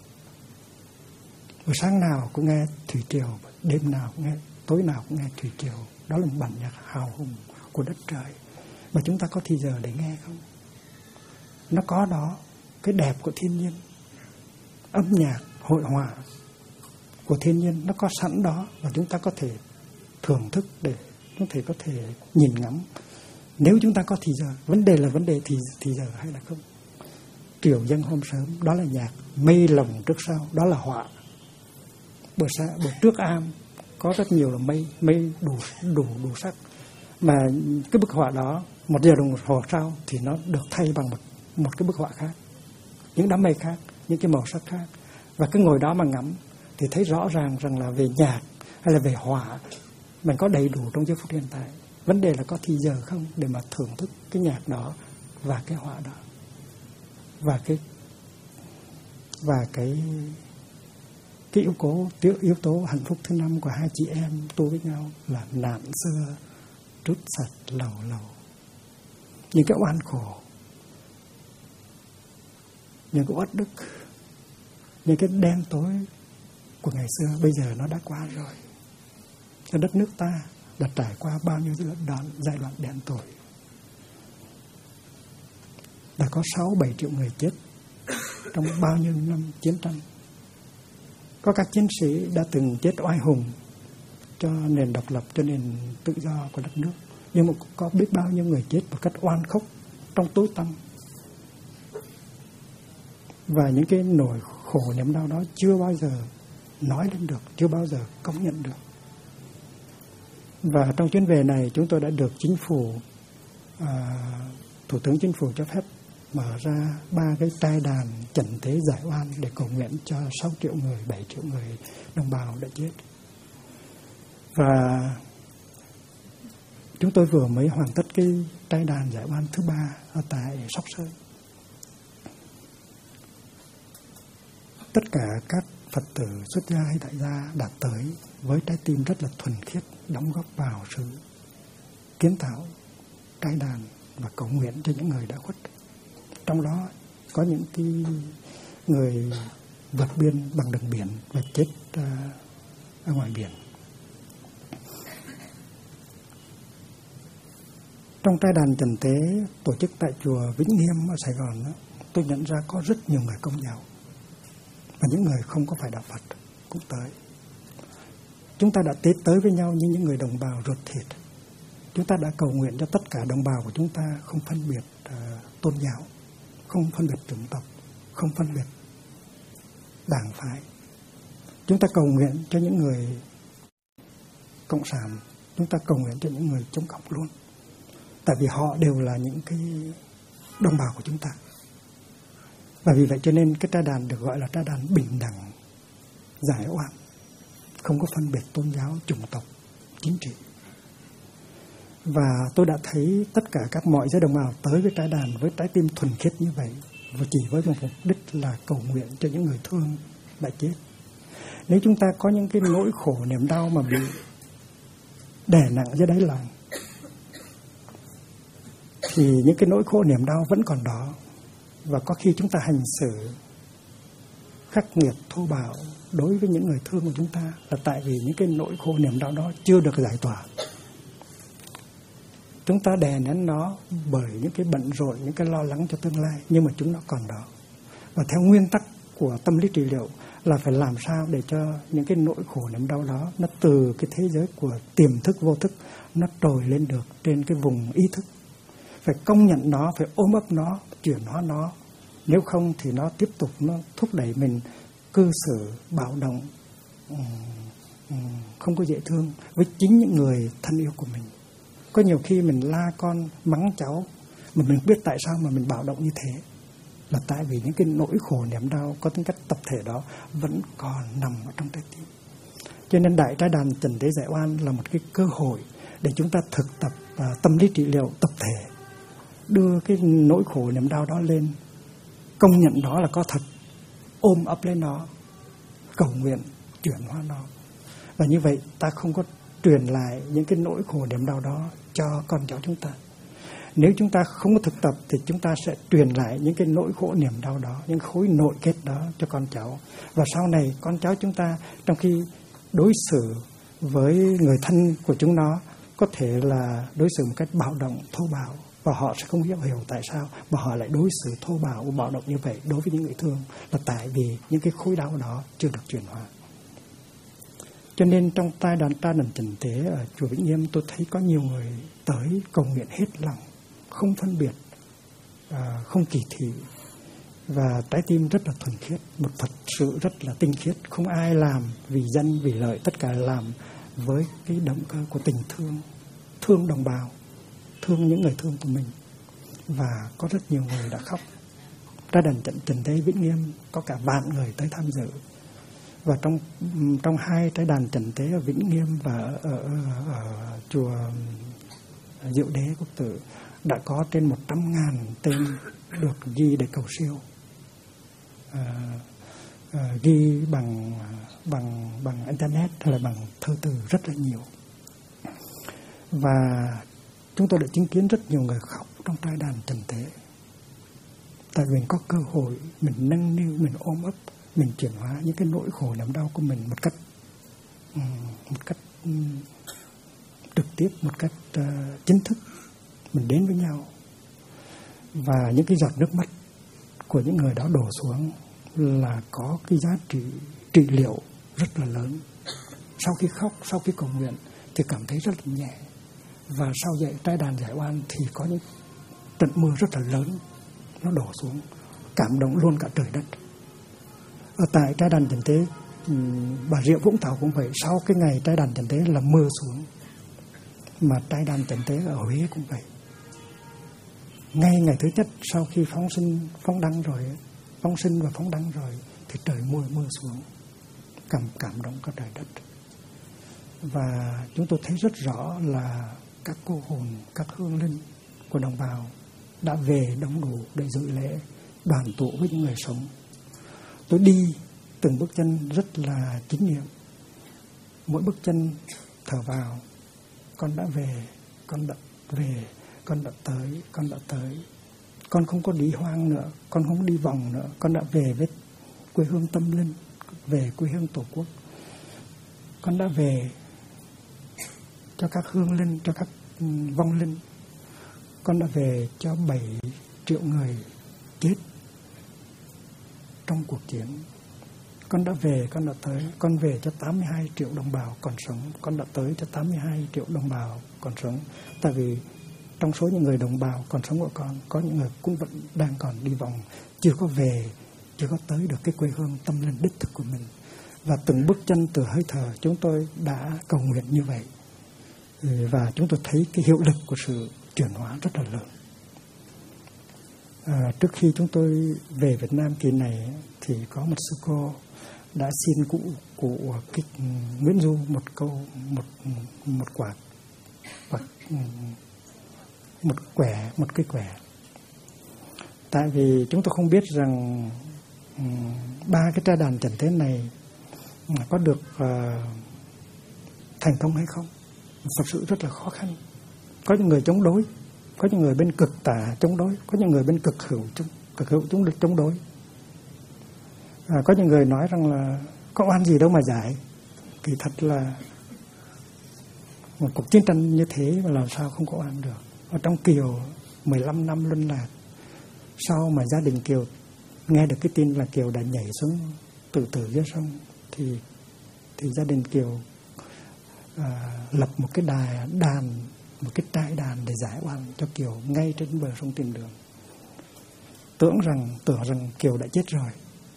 Buổi sáng nào cũng nghe thủy triều, đêm nào cũng nghe, tối nào cũng nghe thủy triều. Đó là một bản nhạc hào hùng của đất trời. Mà chúng ta có thì giờ để nghe không? Nó có đó, cái đẹp của thiên nhiên, âm nhạc, hội họa của thiên nhiên nó có sẵn đó, và chúng ta có thể thưởng thức để chúng ta có thể nhìn ngắm. Nếu chúng ta có thì giờ, vấn đề là vấn đề thì giờ hay là không. Triều dâng hôm sớm, đó là nhạc. Mây lồng trước sau, đó là họa. Bữa trước am có rất nhiều là mây đủ sắc. Mà cái bức họa đó 1 giờ đồng hồ sau thì nó được thay bằng một cái bức họa khác, những đám mây khác, những cái màu sắc khác. Và cứ ngồi đó mà ngắm thì thấy rõ ràng rằng là về nhạc hay là về họa mình có đầy đủ trong giây phút hiện tại. Vấn đề là có thì giờ không để mà thưởng thức cái nhạc đó và cái họa đó, và cái yếu tố hạnh phúc thứ 5 của hai chị em tu với nhau là nạn xưa trút sạch lầu lầu. Những cái oan khổ, những cái uất đức, những cái đen tối của ngày xưa bây giờ nó đã qua rồi. Cho đất nước ta đã trải qua bao nhiêu giai đoạn đen tối. Đã có 6-7 triệu người chết trong bao nhiêu năm chiến tranh. Có các chiến sĩ đã từng chết oai hùng cho nền độc lập, cho nền tự do của đất nước. Nhưng mà có biết bao nhiêu người chết một cách oan khốc trong tối tăm. Và những cái nỗi khổ niềm đau đó chưa bao giờ nói lên được, chưa bao giờ công nhận được. Và trong chuyến về này chúng tôi đã được chính phủ, Thủ tướng Chính phủ cho phép mở ra 3 cái trai đàn trần tế giải oan để cầu nguyện cho 6 triệu người, 7 triệu người đồng bào đã chết. Và chúng tôi vừa mới hoàn tất cái trai đàn giải oan thứ 3 ở tại Sóc Sơn. Tất cả các Phật tử xuất gia hay tại gia đã tới với trái tim rất là thuần khiết, đóng góp vào sự kiến tạo trai đàn và cầu nguyện cho những người đã khuất. Trong đó có những cái người vượt biên bằng đường biển và chết ở ngoài biển. Trong trai đàn trần tế tổ chức tại chùa Vĩnh Nghiêm ở Sài Gòn đó, tôi nhận ra có rất nhiều người Công giáo và những người không có phải đạo Phật cũng tới. Chúng ta đã tới với nhau như những người đồng bào ruột thịt. Chúng ta đã cầu nguyện cho tất cả đồng bào của chúng ta không phân biệt tôn giáo, không phân biệt chủng tộc, không phân biệt đảng phái. Chúng ta cầu nguyện cho những người cộng sản, chúng ta cầu nguyện cho những người chống cộng luôn. Tại vì họ đều là những cái đồng bào của chúng ta. Và vì vậy cho nên cái trai đàn được gọi là trai đàn bình đẳng, giải oan, không có phân biệt tôn giáo, chủng tộc, chính trị. Và tôi đã thấy tất cả các mọi giới đồng bào tới với trai đàn với trái tim thuần khiết như vậy, và chỉ với một mục đích là cầu nguyện cho những người thương đã chết. Nếu chúng ta có những cái nỗi khổ niềm đau mà bị đè nặng dưới đáy lòng, thì những cái nỗi khổ niềm đau vẫn còn đó. Và có khi chúng ta hành xử khắc nghiệt thô bạo đối với những người thương của chúng ta là tại vì những cái nỗi khổ niềm đau đó chưa được giải tỏa. Chúng ta đè nén nó bởi những cái bận rộn, những cái lo lắng cho tương lai, nhưng mà chúng nó còn đó. Và theo nguyên tắc của tâm lý trị liệu là phải làm sao để cho những cái nỗi khổ niềm đau đó nó từ cái thế giới của tiềm thức vô thức nó trồi lên được trên cái vùng ý thức. Phải công nhận nó, phải ôm ấp nó, chuyển hóa nó. Nếu không thì nó tiếp tục nó thúc đẩy mình cư xử bạo động, không có dễ thương với chính những người thân yêu của mình. Có nhiều khi mình la con, mắng cháu mà mình biết tại sao mà mình bạo động như thế, là tại vì những cái nỗi khổ niềm đau có tính cách tập thể đó vẫn còn nằm ở trong trái tim. Cho nên đại trai đàn trần tế giải oan là một cái cơ hội để chúng ta thực tập tâm lý trị liệu tập thể, đưa cái nỗi khổ niềm đau đó lên, công nhận đó là có thật, ôm ấp lấy nó, cầu nguyện chuyển hóa nó. Và như vậy ta không có truyền lại những cái nỗi khổ niềm đau đó cho con cháu chúng ta. Nếu chúng ta không có thực tập thì chúng ta sẽ truyền lại những cái nỗi khổ niềm đau đó, những khối nội kết đó cho con cháu. Và sau này con cháu chúng ta trong khi đối xử với người thân của chúng nó có thể là đối xử một cách bạo động, thô bạo, và họ sẽ không hiểu tại sao mà họ lại đối xử thô bạo và bạo động như vậy đối với những người thương, là tại vì những cái khối đau đó chưa được chuyển hóa. Cho nên trong trai đàn trần tế ở chùa Vĩnh Nghiêm, tôi thấy có nhiều người tới cầu nguyện hết lòng, không phân biệt, không kỳ thị, và trái tim rất là thuần khiết, một Phật sự rất là tinh khiết. Không ai làm vì dân, vì lợi, tất cả làm với cái động cơ của tình thương, thương đồng bào, thương những người thương của mình. Và có rất nhiều người đã khóc. Trai đàn trần tế Vĩnh Nghiêm có cả vạn người tới tham dự. Và trong hai trái đàn trần tế ở Vĩnh Nghiêm và ở chùa Diệu Đế Quốc Tử đã có trên 100.000 tên được ghi để cầu siêu, ghi bằng internet hay là bằng thơ từ rất là nhiều. Và chúng tôi đã chứng kiến rất nhiều người khóc trong trái đàn trần tế, tại vì có cơ hội mình nâng niu, mình ôm ấp, mình chuyển hóa những cái nỗi khổ niềm đau của mình một cách trực tiếp, một cách chính thức. Mình đến với nhau, và những cái giọt nước mắt của những người đó đổ xuống là có cái giá trị liệu rất là lớn. Sau khi khóc, sau khi cầu nguyện thì cảm thấy rất là nhẹ. Và sau dậy trái đàn giải oan thì có những trận mưa rất là lớn nó đổ xuống, cảm động luôn cả trời đất. Ở tại trái đàn trần tế Bà Rịa Vũng Tàu cũng vậy, sau cái ngày trái đàn trần tế là mưa xuống. Mà trái đàn trần tế ở Huế cũng vậy. Ngay ngày thứ nhất sau khi phóng sinh và phóng đăng rồi thì trời mưa xuống, cảm động cả trời đất. Và chúng tôi thấy rất rõ là các cô hồn, các hương linh của đồng bào đã về đông đủ để dự lễ, đoàn tụ với những người sống. Tôi đi từng bước chân rất là chính niệm. Mỗi bước chân thở vào, con đã về, con đã về, con đã tới. Con không có đi hoang nữa, con không đi vòng nữa, con đã về với quê hương tâm linh, về quê hương Tổ quốc. Con đã về cho các hương linh, cho các vong linh. Con đã về cho 7 triệu người chết trong cuộc chiến. Con đã về, con đã tới. Con về cho 82 triệu đồng bào còn sống. Con đã tới cho 82 triệu đồng bào còn sống. Tại vì trong số những người đồng bào còn sống của con, có những người cũng vẫn đang còn đi vòng, chưa có về, chưa có tới được cái quê hương tâm linh đích thực của mình. Và từng bước chân, từ hơi thở chúng tôi đã cầu nguyện như vậy. Và chúng tôi thấy cái hiệu lực của sự chuyển hóa rất là lớn. Trước khi chúng tôi về Việt Nam kỳ này thì có một sư cô đã xin cụ kịch Nguyễn Du một câu, một cái quẻ. Tại vì chúng tôi không biết rằng 3 cái trái đàn trần tế này có được thành công hay không. Thật sự rất là khó khăn. Có những người chống đối, có những người bên cực tả chống đối, có những người bên cực hữu chống đối. Có những người nói rằng là có oan gì đâu mà giải. Thì thật là một cuộc chiến tranh như thế mà làm sao không có oan được. Ở trong Kiều 15 năm luân lạc, sau mà gia đình Kiều nghe được cái tin là Kiều đã nhảy xuống tự tử dưới sông, thì gia đình Kiều lập một cái đàn, một cái trại đàn để giải oan cho Kiều ngay trên bờ sông Tiền Đường. Tưởng rằng Kiều đã chết rồi.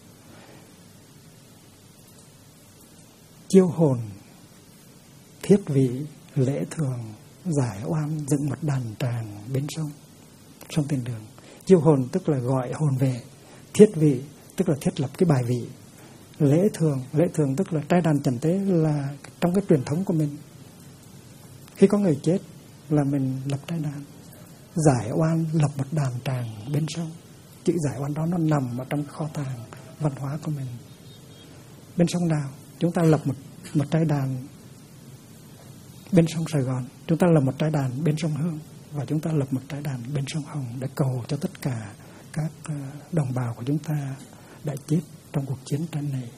Chiêu hồn, thiết vị, lễ thường, giải oan, dựng một đàn tràng bên sông Tiền Đường. Chiêu hồn tức là gọi hồn về, thiết vị tức là thiết lập cái bài vị, lễ thường tức là trái đàn trần tế là trong cái truyền thống của mình. Khi có người chết là mình lập trái đàn. giải oan lập một đàn tràng bên sông. Chữ giải oan đó nó nằm ở trong kho tàng văn hóa của mình. Bên sông nào? Chúng ta lập một trái đàn bên sông Sài Gòn, chúng ta lập một trái đàn bên sông Hương, và chúng ta lập một trái đàn bên sông Hồng để cầu cho tất cả các đồng bào của chúng ta đã chết trong cuộc chiến tranh này.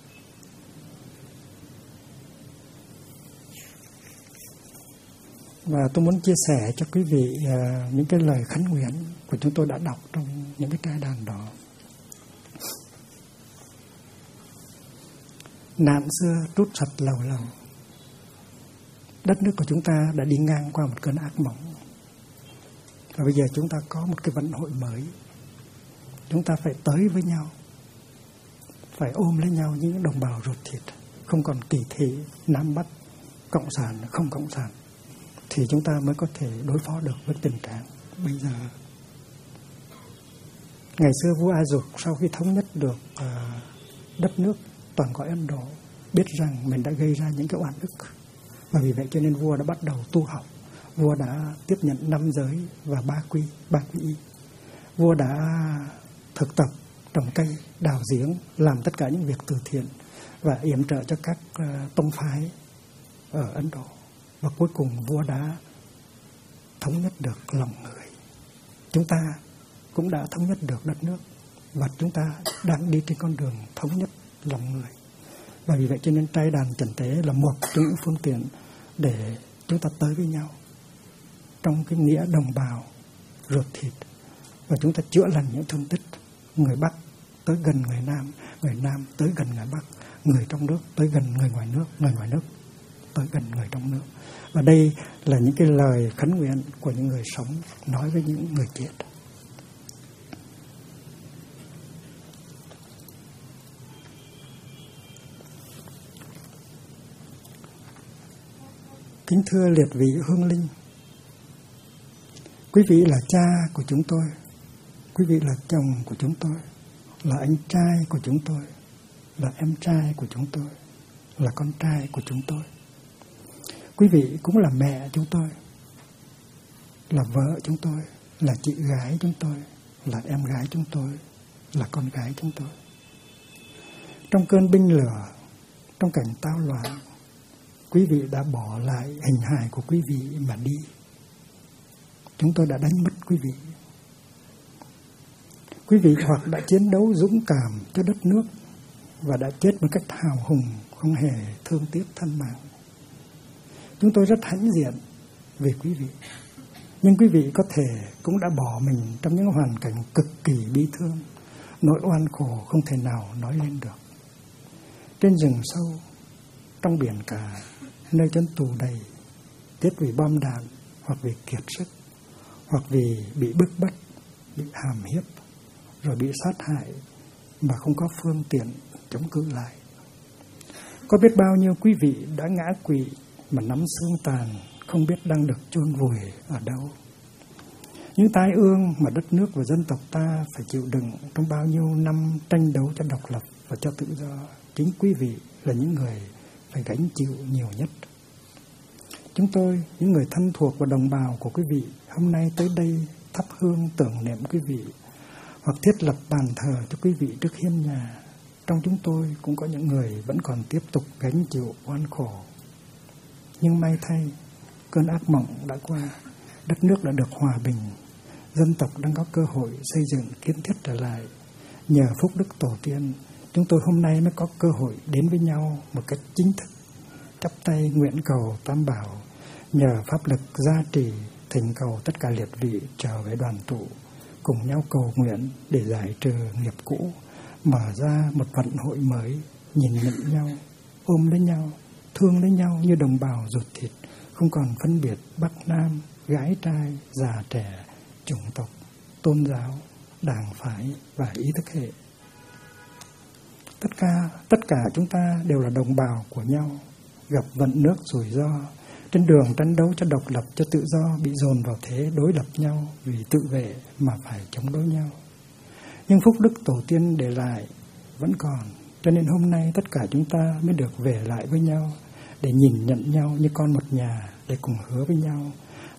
Và tôi muốn chia sẻ cho quý vị những cái lời khấn nguyện của chúng tôi đã đọc trong những cái trái đàn đó. Nạn xưa trút sạch lầu lầu. Đất nước của chúng ta đã đi ngang qua một cơn ác mộng. Và bây giờ chúng ta có một cái vận hội mới. Chúng ta phải tới với nhau, phải ôm lấy nhau như những đồng bào ruột thịt. Không còn kỳ thị Nam Bắc, Cộng sản, không Cộng sản. Thì chúng ta mới có thể đối phó được với tình trạng bây giờ. Ngày xưa vua A Dục sau khi thống nhất được đất nước toàn cõi Ấn Độ, biết rằng mình đã gây ra những cái oan ức. Và vì vậy cho nên vua đã bắt đầu tu học. Vua đã tiếp nhận 5 giới và 3 quy y. Vua đã thực tập trồng cây, đào giếng, làm tất cả những việc từ thiện và yểm trợ cho các tông phái ở Ấn Độ. Và cuối cùng vua đã thống nhất được lòng người. Chúng ta cũng đã thống nhất được đất nước, và chúng ta đang đi trên con đường thống nhất lòng người. Và vì vậy cho nên trái đàn trần tế là một trong những phương tiện để chúng ta tới với nhau trong cái nghĩa đồng bào ruột thịt, và chúng ta chữa lành những thương tích. Người Bắc tới gần người Nam tới gần người Bắc, người trong nước tới gần người ngoài nước tới gần người trong nước. Và đây là những cái lời khấn nguyện của những người sống nói với những người chết. Kính thưa liệt vị hương linh, quý vị là cha của chúng tôi, quý vị là chồng của chúng tôi, là anh trai của chúng tôi, là em trai của chúng tôi, là con trai của chúng tôi. Quý vị cũng là mẹ chúng tôi, là vợ chúng tôi, là chị gái chúng tôi, là em gái chúng tôi, là con gái chúng tôi. Trong cơn binh lửa, trong cảnh tao loạn, quý vị đã bỏ lại hình hài của quý vị mà đi. Chúng tôi đã đánh mất quý vị. Quý vị hoặc đã chiến đấu dũng cảm cho đất nước và đã chết một cách hào hùng, không hề thương tiếc thân mạng. Chúng tôi rất hãnh diện về quý vị. Nhưng quý vị có thể cũng đã bỏ mình trong những hoàn cảnh cực kỳ bi thương, nỗi oan khổ không thể nào nói lên được. Trên rừng sâu, trong biển cả, nơi chốn tù đầy, chết vì bom đạn, hoặc vì kiệt sức, hoặc vì bị bức bách, bị hàm hiếp, rồi bị sát hại mà không có phương tiện chống cự lại. Có biết bao nhiêu quý vị đã ngã quỵ mà nắm xương tàn, không biết đang được chôn vùi ở đâu. Những tai ương mà đất nước và dân tộc ta phải chịu đựng trong bao nhiêu năm tranh đấu cho độc lập và cho tự do, chính quý vị là những người phải gánh chịu nhiều nhất. Chúng tôi, những người thân thuộc và đồng bào của quý vị, hôm nay tới đây thắp hương tưởng niệm quý vị, hoặc thiết lập bàn thờ cho quý vị trước hiên nhà. Trong chúng tôi cũng có những người vẫn còn tiếp tục gánh chịu oan khổ. Nhưng may thay, cơn ác mộng đã qua, đất nước đã được hòa bình, dân tộc đang có cơ hội xây dựng kiến thiết trở lại. Nhờ phúc đức tổ tiên, chúng tôi hôm nay mới có cơ hội đến với nhau một cách chính thức, chắp tay nguyện cầu Tam Bảo, nhờ pháp lực gia trì, thỉnh cầu tất cả liệt vị trở về đoàn tụ, cùng nhau cầu nguyện để giải trừ nghiệp cũ, mở ra một vận hội mới, nhìn nhận nhau, ôm lấy nhau, thương lấy nhau như đồng bào ruột thịt, không còn phân biệt Bắc Nam, gái trai, già trẻ, chủng tộc, tôn giáo, đảng phái và ý thức hệ. Tất cả chúng ta đều là đồng bào của nhau, gặp vận nước rủi ro, trên đường tranh đấu cho độc lập, cho tự do bị dồn vào thế đối lập nhau vì tự vệ mà phải chống đối nhau. Nhưng phúc đức tổ tiên để lại vẫn còn, cho nên hôm nay tất cả chúng ta mới được về lại với nhau để nhìn nhận nhau như con một nhà, để cùng hứa với nhau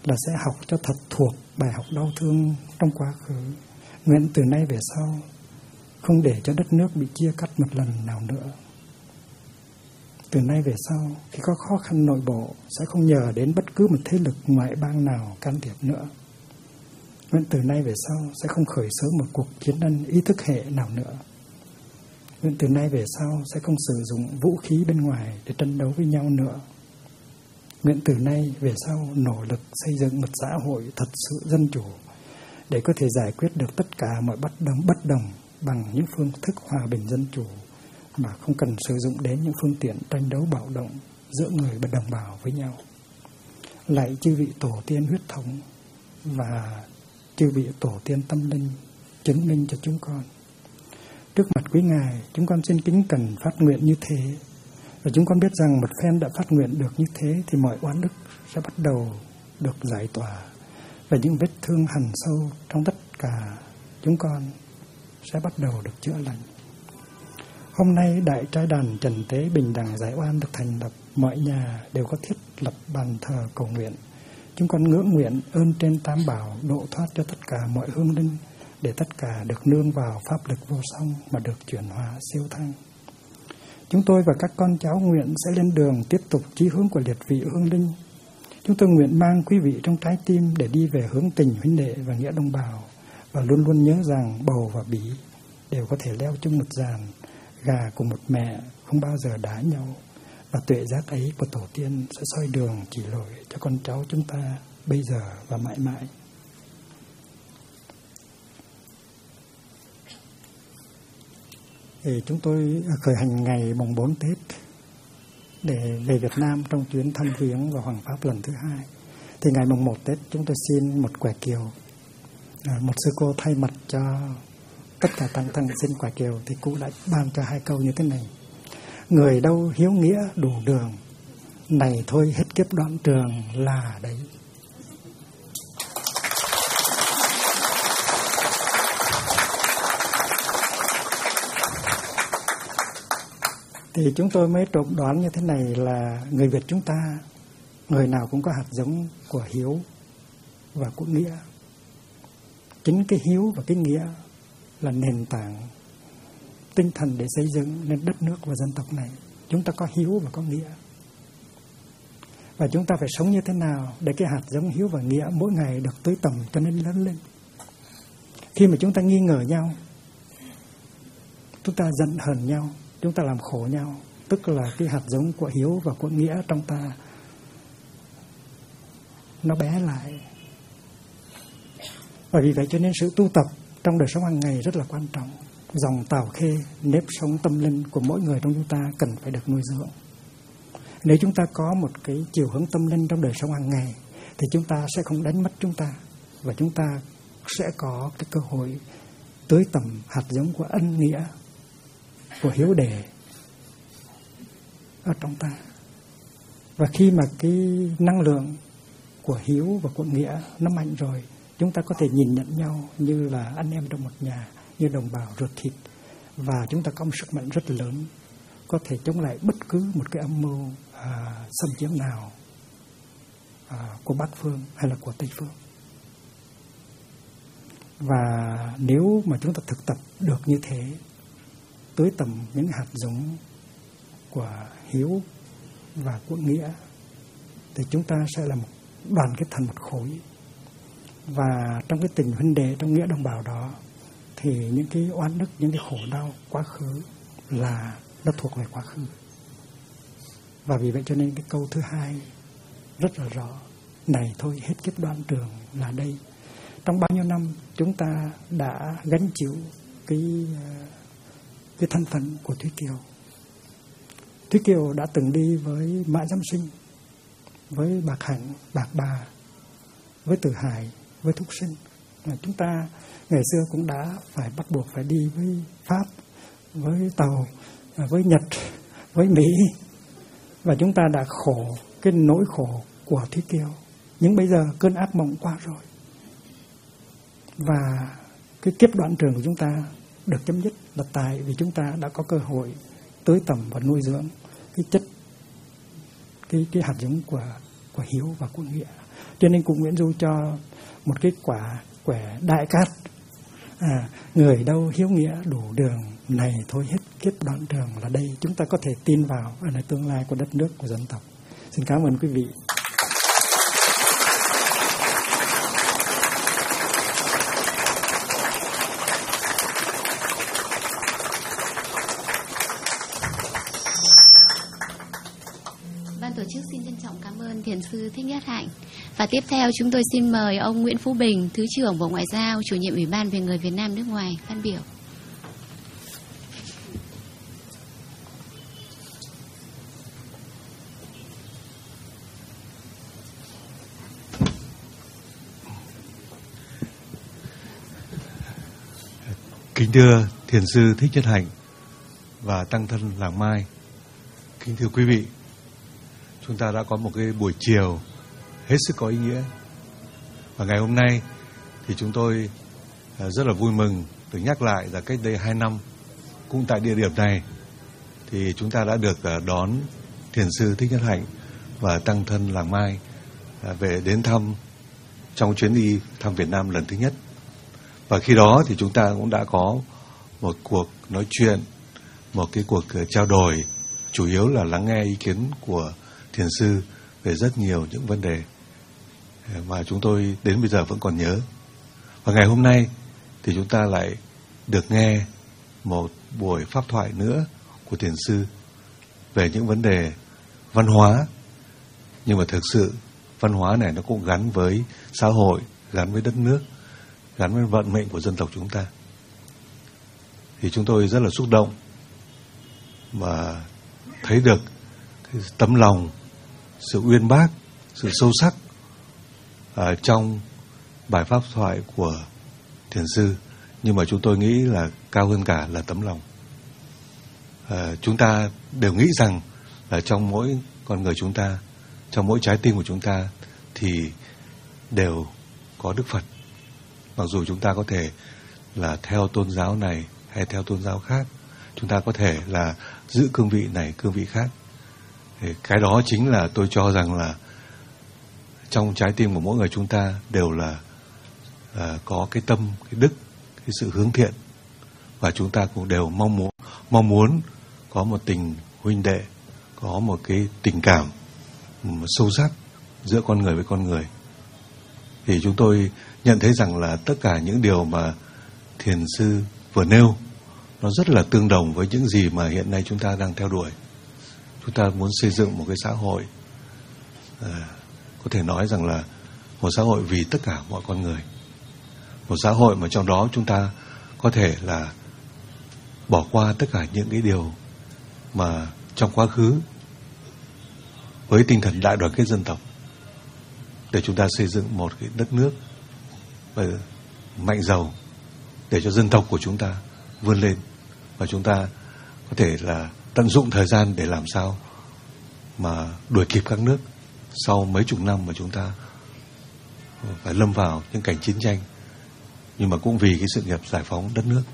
là sẽ học cho thật thuộc bài học đau thương trong quá khứ. Nguyện từ nay về sau không để cho đất nước bị chia cắt một lần nào nữa. Từ nay về sau, khi có khó khăn nội bộ, sẽ không nhờ đến bất cứ một thế lực ngoại bang nào can thiệp nữa. Nguyện từ nay về sau sẽ không khởi xướng một cuộc chiến tranh ý thức hệ nào nữa. Nguyện từ nay về sau sẽ không sử dụng vũ khí bên ngoài để tranh đấu với nhau nữa. Nguyện từ nay về sau nỗ lực xây dựng một xã hội thật sự dân chủ để có thể giải quyết được tất cả mọi bất đồng bằng những phương thức hòa bình dân chủ mà không cần sử dụng đến những phương tiện tranh đấu bạo động giữa người và đồng bào với nhau. Lạy chư vị tổ tiên huyết thống và chư vị tổ tiên tâm linh chứng minh cho chúng con. Trước mặt quý Ngài, chúng con xin kính cẩn phát nguyện như thế. Và chúng con biết rằng một phen đã phát nguyện được như thế thì mọi oán đức sẽ bắt đầu được giải tỏa và những vết thương hằn sâu trong tất cả chúng con sẽ bắt đầu được chữa lành. Hôm nay Đại Trai Đàn Trần Tế Bình Đẳng Giải Oan được thành lập, mọi nhà đều có thiết lập bàn thờ cầu nguyện. Chúng con ngưỡng nguyện ơn trên Tam Bảo độ thoát cho tất cả mọi hương linh, để tất cả được nương vào pháp lực vô song mà được chuyển hóa siêu thăng. Chúng tôi và các con cháu nguyện sẽ lên đường tiếp tục chí hướng của liệt vị hương linh. Chúng tôi nguyện mang quý vị trong trái tim để đi về hướng tình huynh đệ và nghĩa đồng bào, và luôn luôn nhớ rằng bầu và bí đều có thể leo chung một giàn, gà cùng một mẹ không bao giờ đá nhau, và tuệ giác ấy của tổ tiên sẽ soi đường chỉ lối cho con cháu chúng ta bây giờ và mãi mãi. Thì chúng tôi khởi hành ngày mùng 4 Tết để về Việt Nam trong chuyến thăm viếng và Hoàng Pháp lần thứ 2. Thì ngày mùng 1 Tết chúng tôi xin một quả kiều. Một sư cô thay mặt cho tất cả tăng thân xin quả kiều, thì cụ đã ban cho 2 câu như thế này: người đâu hiếu nghĩa đủ đường, này thôi hết kiếp đoạn trường là đấy. Thì chúng tôi mới trộm đoán như thế này là người Việt chúng ta, người nào cũng có hạt giống của hiếu và của nghĩa. Chính cái hiếu và cái nghĩa là nền tảng tinh thần để xây dựng nên đất nước và dân tộc này. Chúng ta có hiếu và có nghĩa. Và chúng ta phải sống như thế nào để cái hạt giống hiếu và nghĩa mỗi ngày được tưới tầm cho nên lớn lên. Khi mà chúng ta nghi ngờ nhau, chúng ta giận hờn nhau, chúng ta làm khổ nhau, tức là cái hạt giống của hiếu và của nghĩa trong ta nó bé lại. Và vì vậy cho nên sự tu tập trong đời sống hàng ngày rất là quan trọng. Dòng tào khê, nếp sống tâm linh của mỗi người trong chúng ta cần phải được nuôi dưỡng. Nếu chúng ta có một cái chiều hướng tâm linh trong đời sống hàng ngày thì chúng ta sẽ không đánh mất chúng ta, và chúng ta sẽ có cái cơ hội tưới tầm hạt giống của ân nghĩa, của hiếu đề ở trong ta. Và khi mà cái năng lượng của hiếu và của nghĩa nó mạnh rồi, chúng ta có thể nhìn nhận nhau như là anh em trong một nhà, như đồng bào ruột thịt, và chúng ta có một sức mạnh rất lớn, có thể chống lại bất cứ một cái âm mưu xâm chiếm nào của Bắc phương hay là của Tây phương. Và nếu mà chúng ta thực tập được như thế, tưới tầm những hạt giống của hiếu và của nghĩa, thì chúng ta sẽ là một đoàn kết thành một khối. Và trong cái tình huynh đệ, trong nghĩa đồng bào đó, thì những cái oan ức, những cái khổ đau quá khứ là nó thuộc về quá khứ. Và vì vậy cho nên cái câu thứ 2 rất là rõ: này thôi hết kiếp đoạn trường là đây. Trong bao nhiêu năm chúng ta đã gánh chịu cái thân phận của Thúy Kiều. Thúy Kiều đã từng đi với Mã Giám Sinh, với Bạc Hạnh, Bạc Bà, với Từ Hải, với Thúc Sinh. Chúng ta ngày xưa cũng đã phải bắt buộc phải đi với Pháp, với Tàu, với Nhật, với Mỹ. Và chúng ta đã khổ cái nỗi khổ của Thúy Kiều. Nhưng bây giờ cơn ác mộng qua rồi. Và cái kiếp đoạn trường của chúng ta được chấm dứt là tại vì chúng ta đã có cơ hội tưới tầm và nuôi dưỡng cái chất, cái hạt giống của của hiếu và của nghĩa. Cho nên cũng nguyện du cho một cái quả quẻ đại cát. Người đâu hiếu nghĩa đủ đường này thôi hết kiếp đoạn đường, là đây chúng ta có thể tin vào ở tương lai của đất nước, của dân tộc. Xin cảm ơn quý vị. Ban tổ chức xin trân trọng cảm ơn Thiền sư Thích Nhất Hạnh. Và tiếp theo chúng tôi xin mời ông Nguyễn Phú Bình, Thứ trưởng Bộ Ngoại giao, Chủ nhiệm Ủy ban về người Việt Nam nước ngoài phát biểu. Kính thưa Thiền sư Thích Nhất Hạnh và tăng thân Làng Mai, kính thưa quý vị, chúng ta đã có một cái buổi chiều hết sức có ý nghĩa. Và ngày hôm nay thì chúng tôi rất là vui mừng được nhắc lại là cách đây 2 năm, cũng tại địa điểm này, thì chúng ta đã được đón Thiền sư Thích Nhất Hạnh và tăng thân Làng Mai về đến thăm trong chuyến đi thăm Việt Nam lần thứ nhất. Và khi đó thì chúng ta cũng đã có một cuộc nói chuyện, một cái cuộc trao đổi, chủ yếu là lắng nghe ý kiến của Thiền sư về rất nhiều những vấn đề mà chúng tôi đến bây giờ vẫn còn nhớ. Và ngày hôm nay thì chúng ta lại được nghe một buổi pháp thoại nữa của Thiền sư về những vấn đề văn hóa. Nhưng mà thực sự văn hóa này nó cũng gắn với xã hội, gắn với đất nước, gắn với vận mệnh của dân tộc chúng ta. Thì chúng tôi rất là xúc động và thấy được cái tấm lòng, sự uyên bác, sự sâu sắc trong bài pháp thoại của Thiền sư. Nhưng mà chúng tôi nghĩ là cao hơn cả là tấm lòng. Chúng ta đều nghĩ rằng là trong mỗi con người chúng ta, trong mỗi trái tim của chúng ta thì đều có Đức Phật. Mặc dù chúng ta có thể là theo tôn giáo này hay theo tôn giáo khác, chúng ta có thể là giữ cương vị này, cương vị khác. Thì cái đó chính là tôi cho rằng là trong trái tim của mỗi người chúng ta đều là có cái tâm, cái đức, cái sự hướng thiện. Và chúng ta cũng đều mong muốn có một tình huynh đệ, có một cái tình cảm sâu sắc giữa con người với con người. Thì chúng tôi nhận thấy rằng là tất cả những điều mà Thiền sư vừa nêu nó rất là tương đồng với những gì mà hiện nay chúng ta đang theo đuổi. Chúng ta muốn xây dựng một cái xã hội có thể nói rằng là một xã hội vì tất cả mọi con người. Một xã hội mà trong đó chúng ta có thể là bỏ qua tất cả những cái điều mà trong quá khứ với tinh thần đại đoàn kết dân tộc, để chúng ta xây dựng một cái đất nước mạnh giàu, để cho dân tộc của chúng ta vươn lên, và chúng ta có thể là tận dụng thời gian để làm sao mà đuổi kịp các nước sau mấy chục năm mà chúng ta phải lâm vào những cảnh chiến tranh, nhưng mà cũng vì cái sự nghiệp giải phóng đất nước.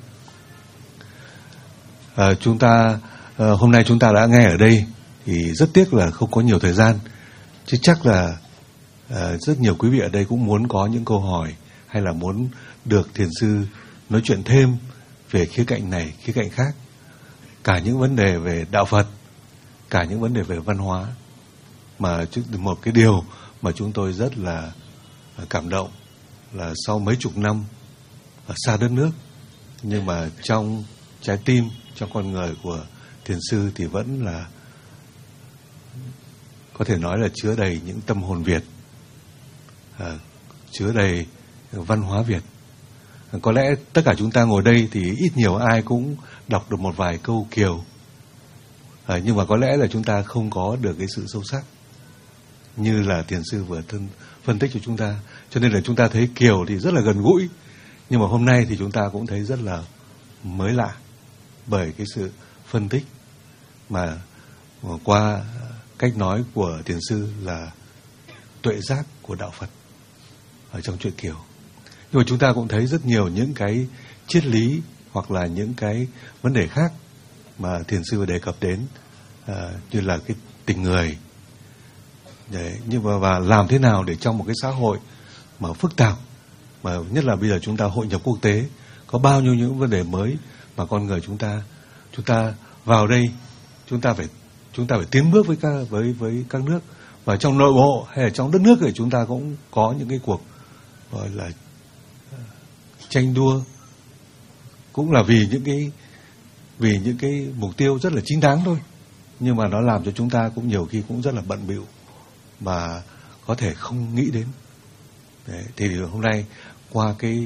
Hôm nay chúng ta đã nghe ở đây thì rất tiếc là không có nhiều thời gian, chứ chắc là rất nhiều quý vị ở đây cũng muốn có những câu hỏi hay là muốn được Thiền sư nói chuyện thêm về khía cạnh này, khía cạnh khác, cả những vấn đề về đạo Phật, cả những vấn đề về văn hóa. Mà một cái điều mà chúng tôi rất là cảm động là sau mấy chục năm ở xa đất nước, nhưng mà trong trái tim, trong con người của Thiền sư thì vẫn là có thể nói là chứa đầy những tâm hồn Việt, chứa đầy văn hóa Việt. Có lẽ tất cả chúng ta ngồi đây thì ít nhiều ai cũng đọc được một vài câu Kiều, nhưng mà có lẽ là chúng ta không có được cái sự sâu sắc như là Thiền sư vừa phân tích cho chúng ta. Cho nên là chúng ta thấy Kiều thì rất là gần gũi, nhưng mà hôm nay thì chúng ta cũng thấy rất là mới lạ bởi cái sự phân tích mà qua cách nói của Thiền sư là tuệ giác của đạo Phật ở trong truyện Kiều. Nhưng mà chúng ta cũng thấy rất nhiều những cái triết lý hoặc là những cái vấn đề khác mà Thiền sư vừa đề cập đến, như là cái tình người, Nhưng mà làm thế nào để trong một cái xã hội mà phức tạp, mà nhất là bây giờ chúng ta hội nhập quốc tế, có bao nhiêu những vấn đề mới mà con người chúng ta vào đây, chúng ta phải tiến bước với các nước, và trong nội bộ hay là trong đất nước thì chúng ta cũng có những cái cuộc gọi là tranh đua, cũng là vì những cái mục tiêu rất là chính đáng thôi, nhưng mà nó làm cho chúng ta cũng nhiều khi cũng rất là bận bịu mà có thể không nghĩ đến. Đấy, thì hôm nay qua cái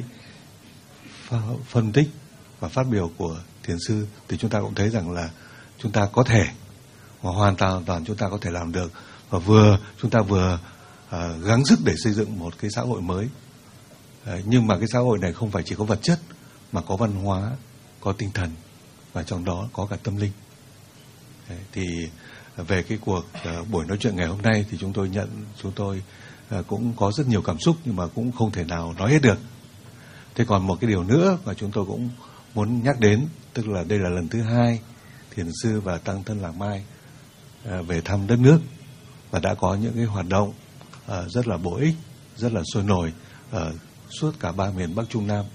phân tích và phát biểu của thiền sư thì chúng ta cũng thấy rằng là chúng ta có thể, hoàn toàn chúng ta có thể làm được, và chúng ta vừa gắng sức để xây dựng một cái xã hội mới. Nhưng mà cái xã hội này không phải chỉ có vật chất, mà có văn hóa, có tinh thần, và trong đó có cả tâm linh. Thì về cái cuộc buổi nói chuyện ngày hôm nay thì chúng tôi cũng có rất nhiều cảm xúc, nhưng mà cũng không thể nào nói hết được. Thế còn một cái điều nữa mà chúng tôi cũng muốn nhắc đến, tức là đây là lần thứ 2 thiền sư và tăng thân Làng Mai về thăm đất nước, và đã có những cái hoạt động rất là bổ ích, rất là sôi nổi suốt cả 3 miền Bắc Trung Nam.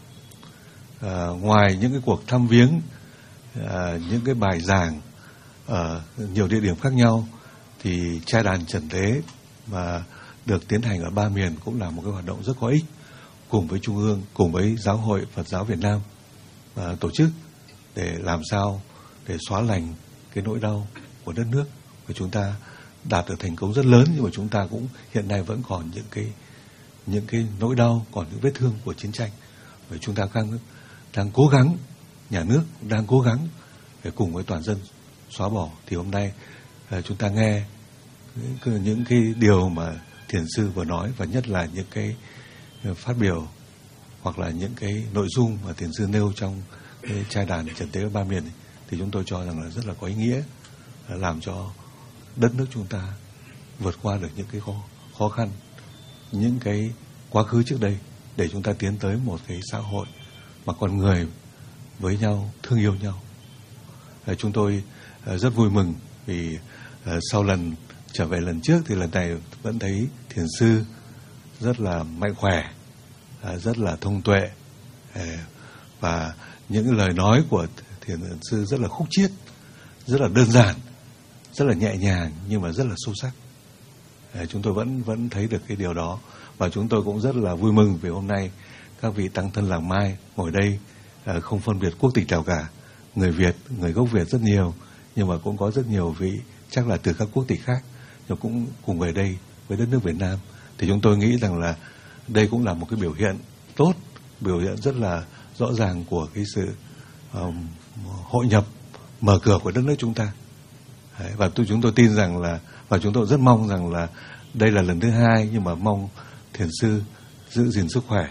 Ngoài những cái cuộc thăm viếng, những cái bài giảng ở nhiều địa điểm khác nhau, thì trai đàn Trần Tế mà được tiến hành ở 3 miền cũng là một cái hoạt động rất có ích, cùng với Trung ương, cùng với Giáo hội Phật giáo Việt Nam tổ chức để làm sao để xóa lành cái nỗi đau của đất nước. Và chúng ta đạt được thành công rất lớn, nhưng mà chúng ta cũng hiện nay vẫn còn những cái nỗi đau, còn những vết thương của chiến tranh. Và chúng ta đang cố gắng, nhà nước đang cố gắng để cùng với toàn dân xóa bỏ. Thì hôm nay chúng ta nghe những cái điều mà thiền sư vừa nói, và nhất là những cái phát biểu hoặc là những cái nội dung mà thiền sư nêu trong cái trai đàn Trần Tế ở 3 miền, thì chúng tôi cho rằng là rất là có ý nghĩa, làm cho đất nước chúng ta vượt qua được những cái khó khăn, những cái quá khứ trước đây, để chúng ta tiến tới một cái xã hội mà con người với nhau, thương yêu nhau. Chúng tôi rất vui mừng vì sau lần trở về lần trước thì lần này vẫn thấy thiền sư rất là mạnh khỏe, rất là thông tuệ, và những lời nói của thiền sư rất là khúc chiết, rất là đơn giản, rất là nhẹ nhàng, nhưng mà rất là sâu sắc. Chúng tôi vẫn thấy được cái điều đó, và chúng tôi cũng rất là vui mừng vì hôm nay các vị tăng thân Làng Mai ngồi đây không phân biệt quốc tịch nào cả, người Việt, người gốc Việt rất nhiều, nhưng mà cũng có rất nhiều vị chắc là từ các quốc tịch khác, nhưng cũng cùng về đây với đất nước Việt Nam. Thì chúng tôi nghĩ rằng là đây cũng là một cái biểu hiện tốt, biểu hiện rất là rõ ràng của cái sự hội nhập, mở cửa của đất nước chúng ta. Và chúng tôi tin rằng là, và chúng tôi rất mong rằng là đây là lần thứ 2, nhưng mà mong thiền sư giữ gìn sức khỏe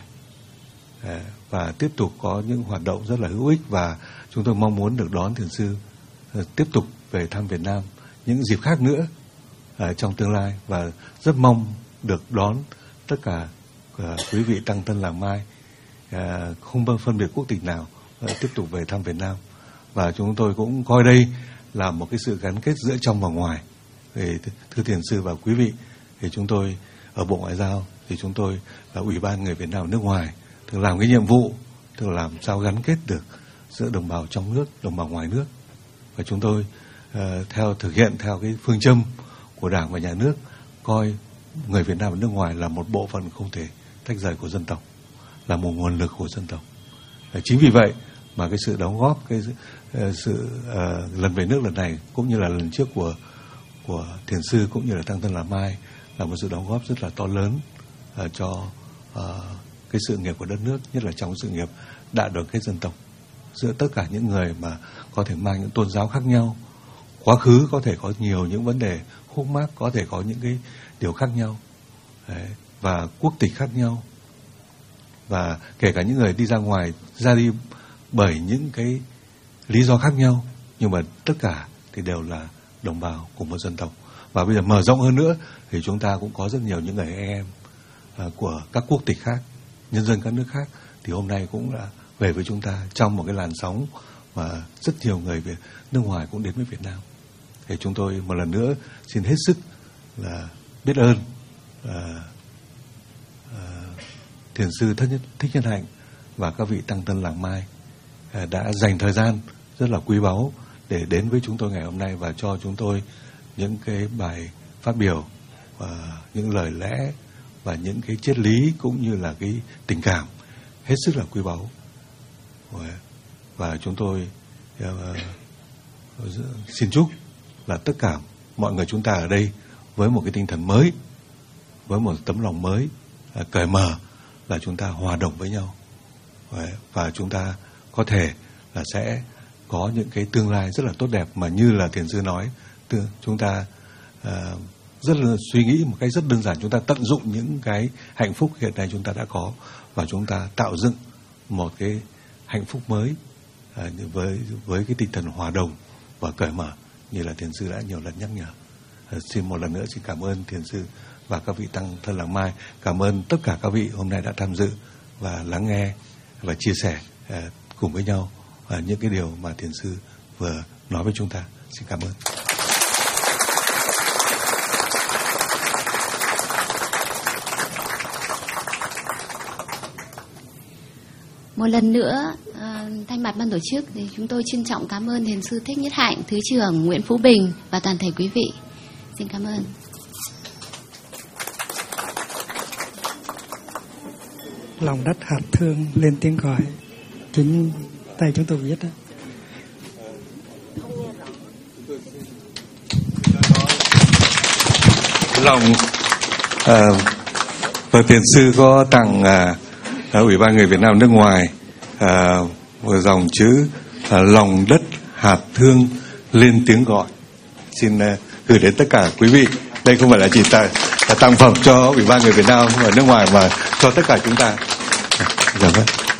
và tiếp tục có những hoạt động rất là hữu ích, và chúng tôi mong muốn được đón thiền sư tiếp tục về thăm Việt Nam những dịp khác nữa trong tương lai, và rất mong được đón tất cả quý vị tăng thân Làng Mai không phân biệt quốc tịch nào tiếp tục về thăm Việt Nam. Và chúng tôi cũng coi đây là một cái sự gắn kết giữa trong và ngoài. Thì thưa thiền sư và quý vị, thì chúng tôi ở Bộ Ngoại giao thì chúng tôi là Ủy ban người Việt Nam ở nước ngoài, thường làm cái nhiệm vụ thường làm sao gắn kết được giữa đồng bào trong nước, đồng bào ngoài nước. Và chúng tôi thực hiện theo cái phương châm của Đảng và Nhà nước, coi người Việt Nam ở nước ngoài là một bộ phận không thể tách rời của dân tộc, là một nguồn lực của dân tộc. Chính vì vậy mà cái sự đóng góp, cái sự lần về nước lần này cũng như là lần trước của thiền sư cũng như là tăng thân Làng Mai là một sự đóng góp rất là to lớn cho cái sự nghiệp của đất nước, nhất là trong sự nghiệp đại đoàn kết dân tộc giữa tất cả những người mà có thể mang những tôn giáo khác nhau, quá khứ có thể có nhiều những vấn đề khúc mắc, có thể có những cái điều khác nhau. Đấy, và quốc tịch khác nhau, và kể cả những người đi ra ngoài ra đi bởi những cái lý do khác nhau, nhưng mà tất cả thì đều là đồng bào của một dân tộc. Và bây giờ mở rộng hơn nữa thì chúng ta cũng có rất nhiều những người em của các quốc tịch khác, nhân dân các nước khác, thì hôm nay cũng đã về với chúng ta trong một cái làn sóng mà rất nhiều người về nước ngoài cũng đến với Việt Nam. Thì chúng tôi một lần nữa xin hết sức là biết ơn Thiền sư Thích Nhất Hạnh và các vị tăng thân Làng Mai đã dành thời gian rất là quý báu để đến với chúng tôi ngày hôm nay và cho chúng tôi những cái bài phát biểu và những lời lẽ và những cái triết lý cũng như là cái tình cảm hết sức là quý báu. Và chúng tôi xin chúc là tất cả mọi người chúng ta ở đây với một cái tinh thần mới, với một tấm lòng mới, cởi mở, là chúng ta hòa đồng với nhau và chúng ta có thể là sẽ có những cái tương lai rất là tốt đẹp, mà như là Thiền sư nói, chúng ta rất là suy nghĩ một cách rất đơn giản, chúng ta tận dụng những cái hạnh phúc hiện nay chúng ta đã có và chúng ta tạo dựng một cái hạnh phúc mới với cái tinh thần hòa đồng và cởi mở như là Thiền sư đã nhiều lần nhắc nhở. Xin một lần nữa xin cảm ơn Thiền sư và các vị tăng thân Làng Mai. Cảm ơn tất cả các vị hôm nay đã tham dự và lắng nghe và chia sẻ cùng với nhau những cái điều mà Thiền sư vừa nói với chúng ta. Xin cảm ơn. Một lần nữa, thay mặt ban tổ chức thì chúng tôi trân trọng cảm ơn Thiền sư Thích Nhất Hạnh, Thứ trưởng Nguyễn Phú Bình và toàn thể quý vị. Xin cảm ơn. Lòng đất hạt thương lên tiếng gọi, chính tay chúng tôi viết đó. Lòng và Thiền sư có tặng Ủy ban người Việt Nam nước ngoài một dòng chữ lòng đất hạt thương lên tiếng gọi. Xin gửi đến tất cả quý vị. Đây không phải là chỉ tặng phẩm cho Ủy ban người Việt Nam ở nước ngoài mà cho tất cả chúng ta. Dạ vâng.